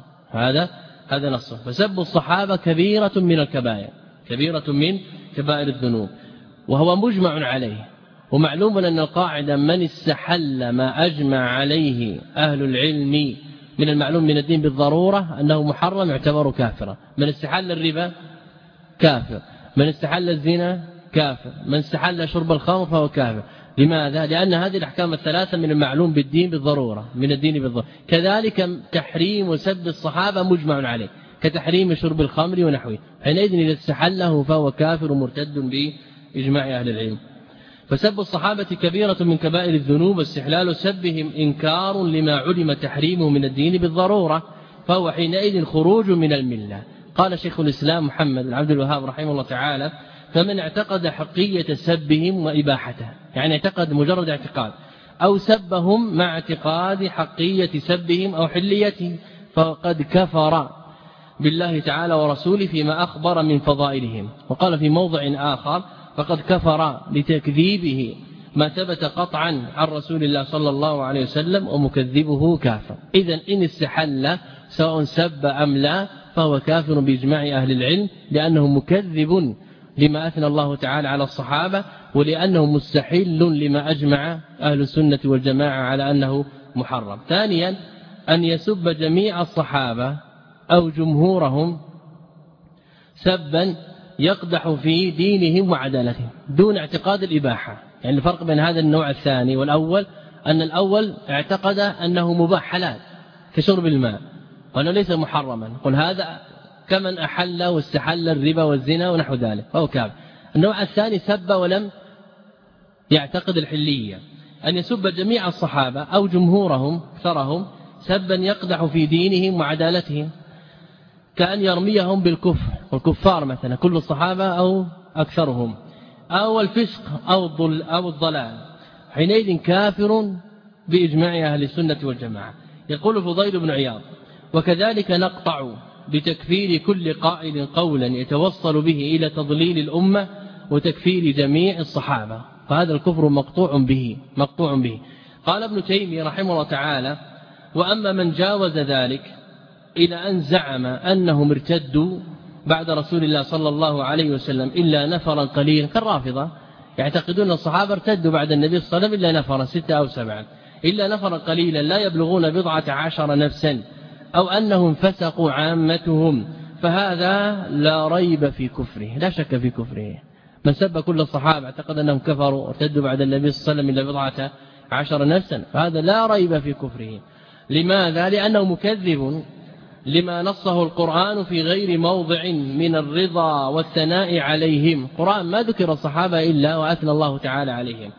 هذا نص. فسب الصحابة كبيرة من الكبائر، كبيرة من كبائر الذنوب، وهو مجمع عليه. ومعلوم أن القاعدة: من استحل ما أجمع عليه أهل العلم من المعلوم من الدين بالضرورة أنه محرم يعتبر كافرا. من استحل الربا كافر، من استحل الزنا كافر، من استحل شرب الخمر فهو كافر. لماذا؟ لأن هذه الأحكام الثلاثة من المعلوم بالدين بالضرورة، من الدين بالضرورة. كذلك تحريم وسب الصحابة مجمع عليه، كتحريم شرب الخمر ونحوه، حينئذ إذا استحله فهو كافر مرتد بإجماع أهل العلم. فسب الصحابة كبيرة من كبائر الذنوب، واستحلال سبهم إنكار لما علم تحريمه من الدين بالضرورة، فهو حينئذ خروج من الملة. قال شيخ الإسلام محمد بن عبد الوهاب رحمه الله تعالى: فمن اعتقد حقية سبهم وإباحته، يعني اعتقد مجرد اعتقاد، أو سبهم مع اعتقاد حقية سبهم أو حليتهم، فقد كفر بالله تعالى ورسوله فيما أخبر من فضائلهم. وقال في موضع آخر: فقد كفر لتكذيبه ما ثبت قطعا عن رسول الله صلى الله عليه وسلم، ومكذبه كافر. إذن إن استحل سواء سب أم لا فهو كافر بإجماع أهل العلم، لأنه مكذب لما أثنى الله تعالى على الصحابة، ولأنه مستحل لما أجمع أهل السنة والجماعة على أنه محرم. ثانيا: أن يسب جميع الصحابة أو جمهورهم سبا يقدح في دينهم وعدالتهم دون اعتقاد الإباحة. يعني الفرق بين هذا النوع الثاني والأول أن الأول اعتقد أنه مباح حلال كشرب الماء، وأنه ليس محرما، قل هذا كمن أحل واستحل الربا والزنا ونحو ذلك فهو كافر. النوع الثاني سب ولم يعتقد الحلية. أن يسب جميع الصحابة أو جمهورهم أكثرهم سبا يقدح في دينهم وعدالتهم، كأن يرميهم بالكفر والكفار مثلا كل الصحابة أو أكثرهم، أو الفسق أو الضلال، حينئذ كافر بإجماع أهل السنة والجماعة. يقول فضيل بن عياض: وكذلك نقطع بتكفير كل قائل قولا يتوصل به إلى تضليل الأمة وتكفير جميع الصحابة، فهذا الكفر مقطوع به. قال ابن تيمية رحمه الله تعالى: وأما من جاوز ذلك إلى أن زعم أنهم ارتدوا بعد رسول الله صلى الله عليه وسلم إلا نفرا قليلا، كالرافضة يعتقدون الصحابة ارتدوا بعد النبي صلى الله عليه وسلم إلا نفرا 6 أو 7، إلا نفرا قليلا لا يبلغون 14 نفسا، أو أنهم فسقوا عامتهم، فهذا لا ريب في كفره، لا شك في كفره. من سب كل الصحابة اعتقد أنهم كفروا ارتدوا بعد النبي صلى الله عليه وسلم إلا 14 نفسا، فهذا لا ريب في كفره. لماذا؟ لأنه مكذب لما نصه القرآن في غير موضع من الرضا والثناء عليهم. القرآن ما ذكر الصحابة إلا وأثنى الله تعالى عليهم.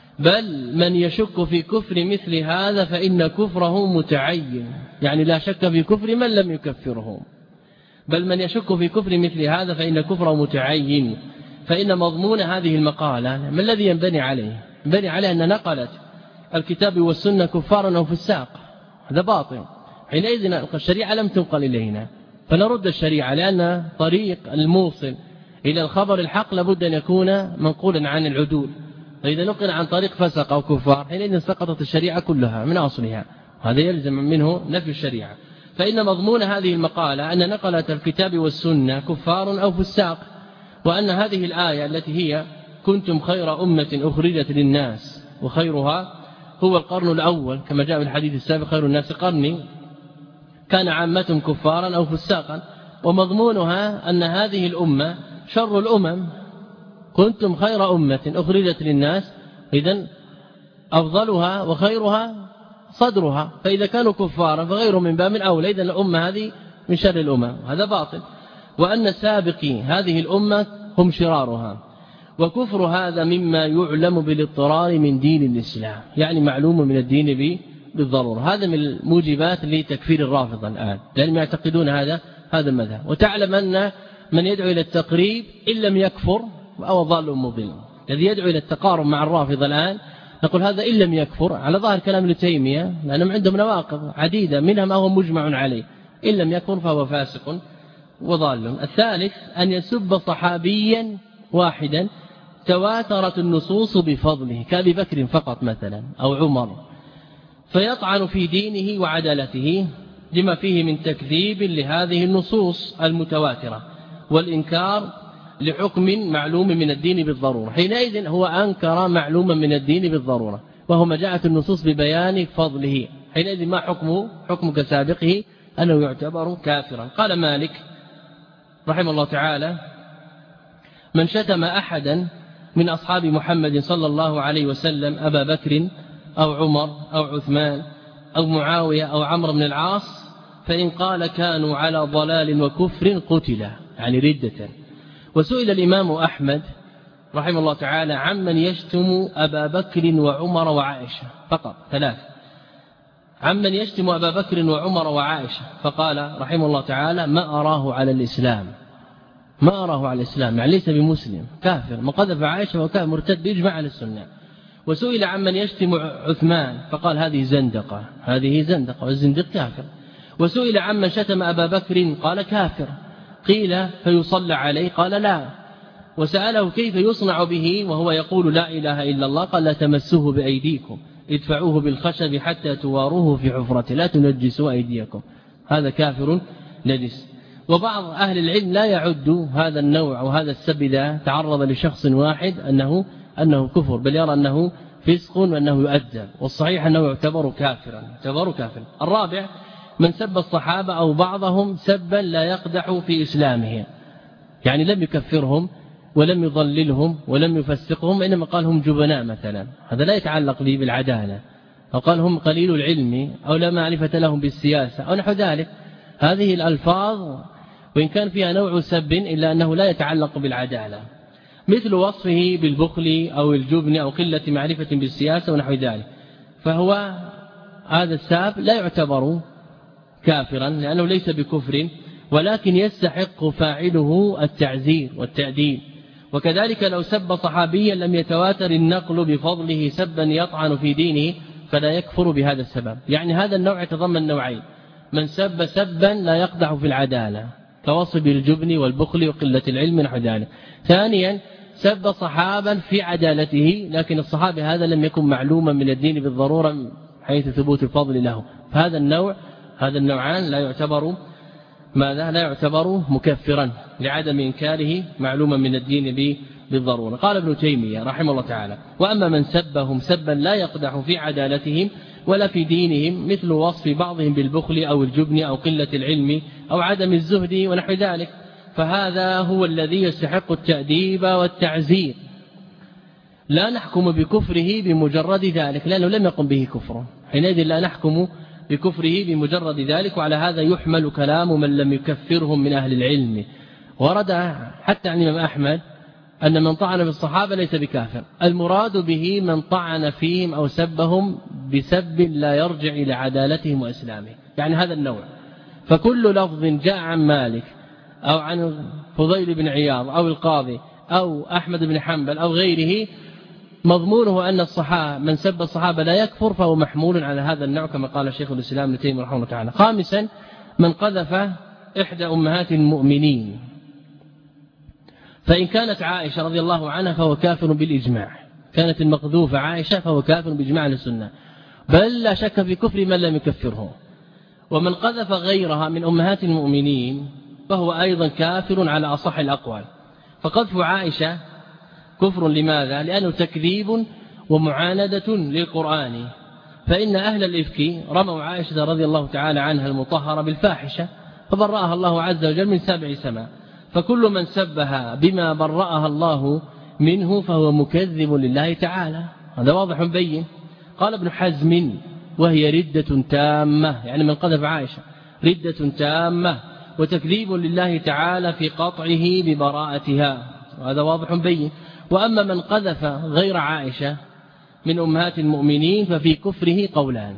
بل من يشك في كفر مثل هذا فإن كفره متعين، يعني لا شك في كفر من لم يكفرهم، بل من يشك في كفر مثل هذا فإن كفره متعين. فإن مضمون هذه المقالة ما الذي ينبني عليه؟ ينبني عليه أن نقلت الكتاب والسنة كفارا أو فساق، هذا باطل. حينئذ الشريعة لم تنقل إلينا، فنرد الشريعة، لأن طريق الموصل إلى الخبر الحق لابد أن يكون منقولا عن العدول، فإذا نقل عن طريق فسق أو كفار حينئذ سقطت الشريعة كلها من أصلها، هذا يلزم منه نفي الشريعة. فإن مضمون هذه المقالة أن نقلت الكتاب والسنة كفار أو فساق، وأن هذه الآية التي هي كنتم خير أمة أخرجت للناس وخيرها هو القرن الأول كما جاء في الحديث السابق خير الناس قرني كان عامتهم كفارا أو فساقا ومضمونها أن هذه الأمة شر الأمم كنتم خير أمة أخرجت للناس إذن أفضلها وخيرها صدرها فإذا كانوا كفارا فغيرهم من باب أولى إذن الأمة هذه من شر الأمم هذا باطل وأن سابقي هذه الأمة هم شرارها وكفر هذا مما يعلم بالاضطرار من دين الإسلام يعني معلوم من الدين بالضرورة هذا من الموجبات لتكفير الرافضة الآن لأنهم يعتقدون هذا المذهب وتعلم أن من يدعو إلى التقريب إن لم يكفر أو ضال مضل الذي يدعو إلى التقارب مع الرافضة الآن نقول هذا إن لم يكفر على ظاهر كلام ابن تيمية لأنهم عندهم نواقض عديدة منها ما هو مجمع عليه إن لم يكفر فهو فاسق وضال الثالث أن يسب صحابيا واحدا تواترت النصوص بفضله كأبي بكر فقط مثلا أو عمر فيطعن في دينه وعدالته لما فيه من تكذيب لهذه النصوص المتواترة والإنكار لحكم معلوم من الدين بالضرورة حينئذ هو أنكر معلوما من الدين بالضرورة وهو ما جاءت النصوص ببيان فضله حينئذ ما حكمه حكم كسابقه أنه يعتبر كافرا قال مالك رحمه الله تعالى من شتم أحدا من أصحاب محمد صلى الله عليه وسلم أبا بكر أو عمر أو عثمان أو معاوية أو عمرو بن العاص فإن قال كانوا على ضلال وكفر قتل يعني ردة وسئل الإمام أحمد رحمه الله تعالى عمن يشتم أبا بكر وعمر وعائشة فقط ثلاث عمن يشتم أبا بكر وعمر وعائشة فقال رحمه الله تعالى ما أراه على الإسلام ما أراه على الإسلام يعني ليس بمسلم كافر من قذف عائشة وكان مرتد بيجمع على السنة وسئل عمن يشتم عثمان فقال هذه زندقة والزندق كافر وسئل عمن شتم أبا بكر قال كافر قيل فيصلى عليه قال لا وسأله كيف يصنع به وهو يقول لا إله إلا الله قال لا تمسوه بأيديكم ادفعوه بالخشب حتى تواروه في حفرة لا تنجسوا أيديكم هذا كافر نجس وبعض أهل العلم لا يعد هذا النوع وهذا السب إذا تعرض لشخص واحد أنه كفر بل يرى أنه فسق وأنه يؤدب والصحيح أنه يعتبر كافرا الرابع من سب الصحابة أو بعضهم سبا لا يقدح في إسلامهم يعني لم يكفرهم ولم يضللهم ولم يفسقهم إنما قال هم جبناء مثلا هذا لا يتعلق به بالعدالة أو قال هم قليل العلم أو لا معرفة لهم بالسياسة أو نحو ذلك هذه الألفاظ وإن كان فيها نوع سب إلا أنه لا يتعلق بالعدالة مثل وصفه بالبخل أو الجبن أو قلة معرفة بالسياسة ونحو ذلك فهو هذا الساب لا يعتبر كافرا لأنه ليس بكفر ولكن يستحق فاعله التعزير والتأديب وكذلك لو سب صحابيا لم يتواتر النقل بفضله سبا يطعن في دينه فلا يكفر بهذا السبب يعني هذا النوع يتضمن نوعين من سب سبا لا يقدح في العدالة كوصف الجبن والبخل وقلة العلم نحو ذلك ثانيا سب صحابا في عدالته لكن الصحابي هذا لم يكن معلوما من الدين بالضرورة حيث ثبوت الفضل له فهذا النوعان لا يعتبر مكفرا لعدم إنكاره معلوما من الدين بالضرورة قال ابن تيمية رحمه الله تعالى وأما من سبهم سبا لا يقدح في عدالتهم ولا في دينهم مثل وصف بعضهم بالبخل أو الجبن أو قلة العلم أو عدم الزهد ونحو ذلك فهذا هو الذي يستحق التأديب والتعزير لا نحكم بكفره بمجرد ذلك لأنه لم يقم به كفر حينئذ لا نحكم بكفره بمجرد ذلك وعلى هذا يحمل كلام من لم يكفرهم من أهل العلم ورد حتى عن الإمام أحمد أن من طعن بالصحابة ليس بكافر المراد به من طعن فيهم أو سبهم بسب لا يرجع إلى عدالتهم وإسلامهم يعني هذا النوع فكل لفظ جاء عن مالك أو عن فضيل بن عياض أو القاضي أو أحمد بن حنبل أو غيره مضمونه أن من سب الصحابة لا يكفر فهو محمول على هذا النوع كما قال شيخ الإسلام ابن تيمية رحمه الله تعالى خامسا من قذف إحدى أمهات المؤمنين فإن كانت عائشة رضي الله عنها فهو كافر بالإجماع كانت المقذوفة عائشة فهو كافر بإجماع السنة بل لا شك في كفر من لم يكفره ومن قذف غيرها من أمهات المؤمنين فهو أيضا كافر على أصح الأقوال فقذف عائشة كفر لماذا؟ لأنه تكذيب ومعاندة للقرآن. فإن أهل الإفك رموا عائشة رضي الله تعالى عنها المطهرة بالفاحشة فبرأها الله عز وجل من 7 سماء. فكل من سبها بما برأها الله منه فهو مكذب لله تعالى. هذا واضح بين. قال ابن حزم وهي ردة تامة، يعني من قذف عائشة ردة تامة وتكذيب لله تعالى في قطعه ببراءتها، وهذا واضح بين. وأما من قذف غير عائشة من أمهات المؤمنين ففي كفره قولان،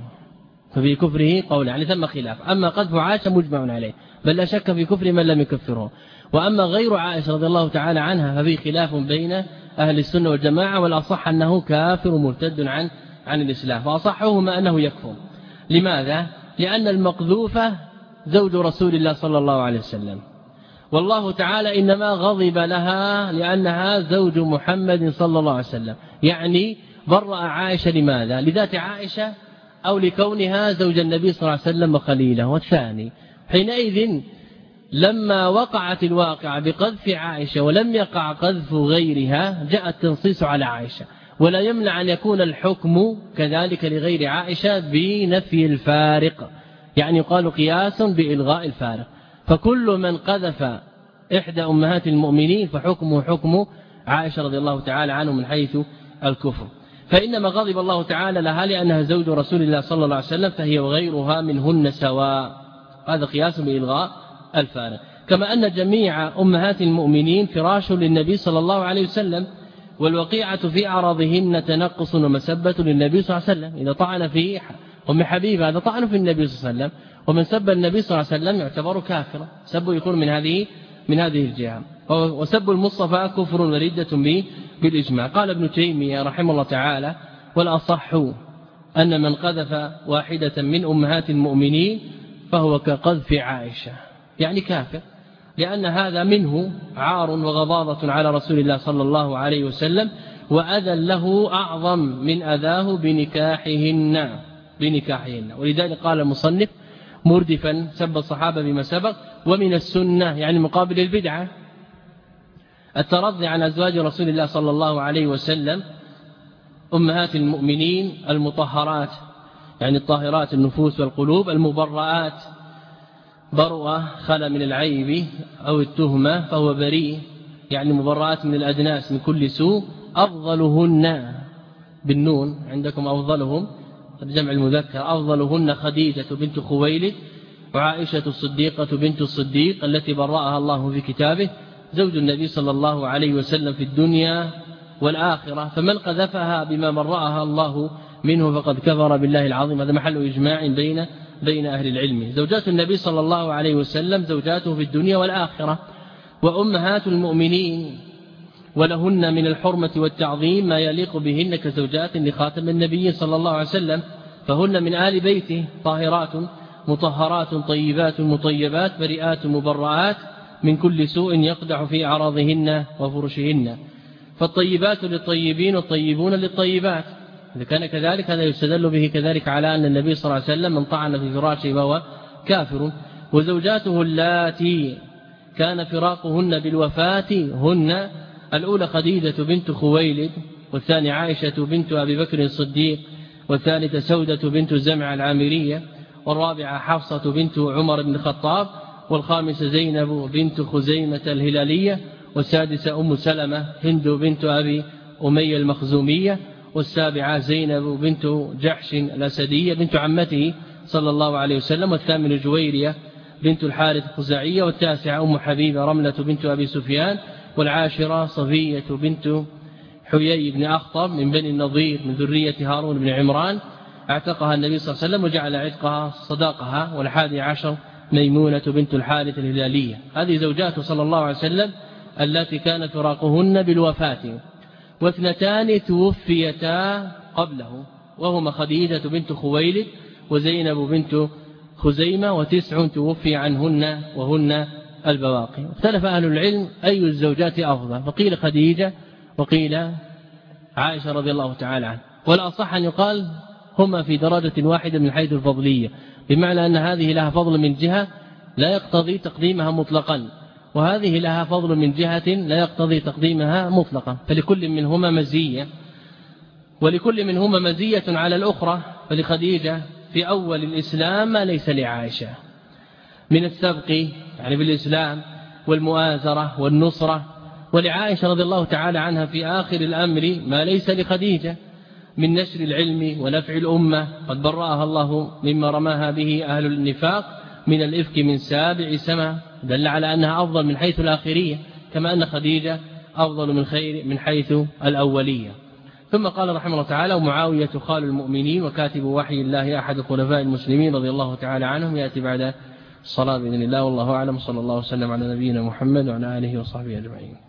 يعني ثم خلاف. أما قذف عائشة مجمع عليه بل لا شك في كفر من لم يكفره، وأما غير عائشة رضي الله تعالى عنها ففي خلاف بين أهل السنة والجماعة، والأصح أنه كافر مرتد عن الإسلام، فأصحهما أنه يكفر. لماذا؟ لأن المقذوفة زوج رسول الله صلى الله عليه وسلم، والله تعالى إنما غضب لها لأنها زوج محمد صلى الله عليه وسلم، يعني برأ عائشة لماذا؟ لذات عائشة أو لكونها زوج النبي صلى الله عليه وسلم وخليله. والثاني حينئذ لما وقعت الواقعة بقذف عائشة ولم يقع قذف غيرها جاء التنصيص على عائشة، ولا يمنع أن يكون الحكم كذلك لغير عائشة بنفي الفارق، يعني يقال قياس بإلغاء الفارق. فكل من قذف إحدى أمهات المؤمنين فحكمه حكم عائشة رضي الله تعالى عنه من حيث الكفر. فإنما غضب الله تعالى لها لأنها زوج رسول الله صلى الله عليه وسلم فهي وغيرها منهن سواء، هذا قياس بإلغاء الفارق. كما أن جميع أمهات المؤمنين فراش للنبي صلى الله عليه وسلم، والوقيعة في أعراضهن تنقص ومسبة للنبي صلى الله عليه وسلم. إذا طعن في أم حبيبة هذا طعن في النبي صلى الله عليه وسلم، ومن سب النبي صلى الله عليه وسلم يعتبر كافرا، سبه يكون من هذه الجهة. وسب المصطفى كفر وردة بالإجماع. قال ابن تيمية رحمه الله تعالى والأصح أن من قذف واحدة من أمهات المؤمنين فهو كقذف عائشة، يعني كافر، لأن هذا منه عار وغضاضة على رسول الله صلى الله عليه وسلم، وأذى له أعظم من أذاه بنكاحهن. ولذلك قال المصنف مردفا سب الصحابة بما سبق. ومن السنة يعني مقابل البدعة الترضي عن أزواج رسول الله صلى الله عليه وسلم أمهات المؤمنين المطهرات، يعني الطاهرات النفوس والقلوب، المبرآت، برؤة خلا من العيب أو التهمة فهو بريء، يعني مبرآت من الأدناس من كل سوء. أفضلهن بالنون عندكم أفضلهم جمع المذكر، أفضلهن خديجة بنت خويلد وعائشة الصديقة بنت الصديق التي برأها الله في كتابه، زوج النبي صلى الله عليه وسلم في الدنيا والآخرة. فمن قذفها بما برأها الله منه فقد كفر بالله العظيم. هذا محل إجماع بين أهل العلم. زوجات النبي صلى الله عليه وسلم زوجاته في الدنيا والآخرة، وأمهات المؤمنين ولهن من الحرمة والتعظيم ما يليق بهن كزوجات لخاتم النبي صلى الله عليه وسلم، فهن من آل بيته طاهرات مطهرات طيبات مطيبات بريئات مبرآت من كل سوء يقدح في أعراضهن وفرشهن. فالطيبات للطيبين والطيبون للطيبات. إذا كان كذلك هذا يستدل به كذلك على أن النبي صلى الله عليه وسلم من طعن في فراشه فهو كافر. وزوجاته اللاتي كان فراقهن بالوفاة هن الأولى خديجة بنت خويلد، والثانية عائشة بنت أبي بكر الصديق، والثالثة سودة بنت زمع العامرية، والرابعة حفصة بنت عمر بن الخطاب، والخامسة زينب بنت خزيمة الهلالية، والسادسة أم سلمة هند بنت أبي أمية المخزومية، والسابعة زينب بنت جحش الأسدية بنت عمته صلى الله عليه وسلم، والثامنة جويرية بنت الحارث الخزاعية، والتاسعة أم حبيبة رملة بنت أبي سفيان، والعاشرة صفية بنت حيي بن أخطب من بني النضير من ذرية هارون بن عمران اعتقها النبي صلى الله عليه وسلم وجعل عتقها صداقها، والحادي عشر ميمونة بنت الحارث الهلالية. هذه زوجاته صلى الله عليه وسلم التي كان فراقهن بالوفاة، واثنتان توفيتا قبله وهما خديجة بنت خويلد وزينب بنت خزيمة، وتسع توفي عنهن وهن البواقي. اختلف أهل العلم أي الزوجات أفضل، فقيل خديجة وقيل عائشة رضي الله تعالى عنها، والأصح أن يقال هما في درجة واحدة من حيث الفضلية، بمعنى أن هذه لها فضل من جهة لا يقتضي تقديمها مطلقا، وهذه لها فضل من جهة لا يقتضي تقديمها مطلقا، فلكل منهما مزية، ولكل منهما مزية على الأخرى. فلخديجة في أول الإسلام ما ليس لعائشة من السبق يعني بالإسلام والمؤازرة والنصرة، ولعائشة رضي الله تعالى عنها في آخر الأمر ما ليس لخديجة من نشر العلم ونفع الأمة، قد برأها الله مما رماها به أهل النفاق من الإفك من 7 سماء، دل على أنها أفضل من حيث الآخرية، كما أن خديجة أفضل من حيث الأولية. ثم قال رحمه الله تعالى: ومعاوية خال المؤمنين وكاتب وحي الله أحد خلفاء المسلمين رضي الله تعالى عنهم، يأتي بعد الصلاة بإذن الله. والله أعلم، صلى الله وسلم على نبينا محمد وعلى آله وصحبه أجمعين.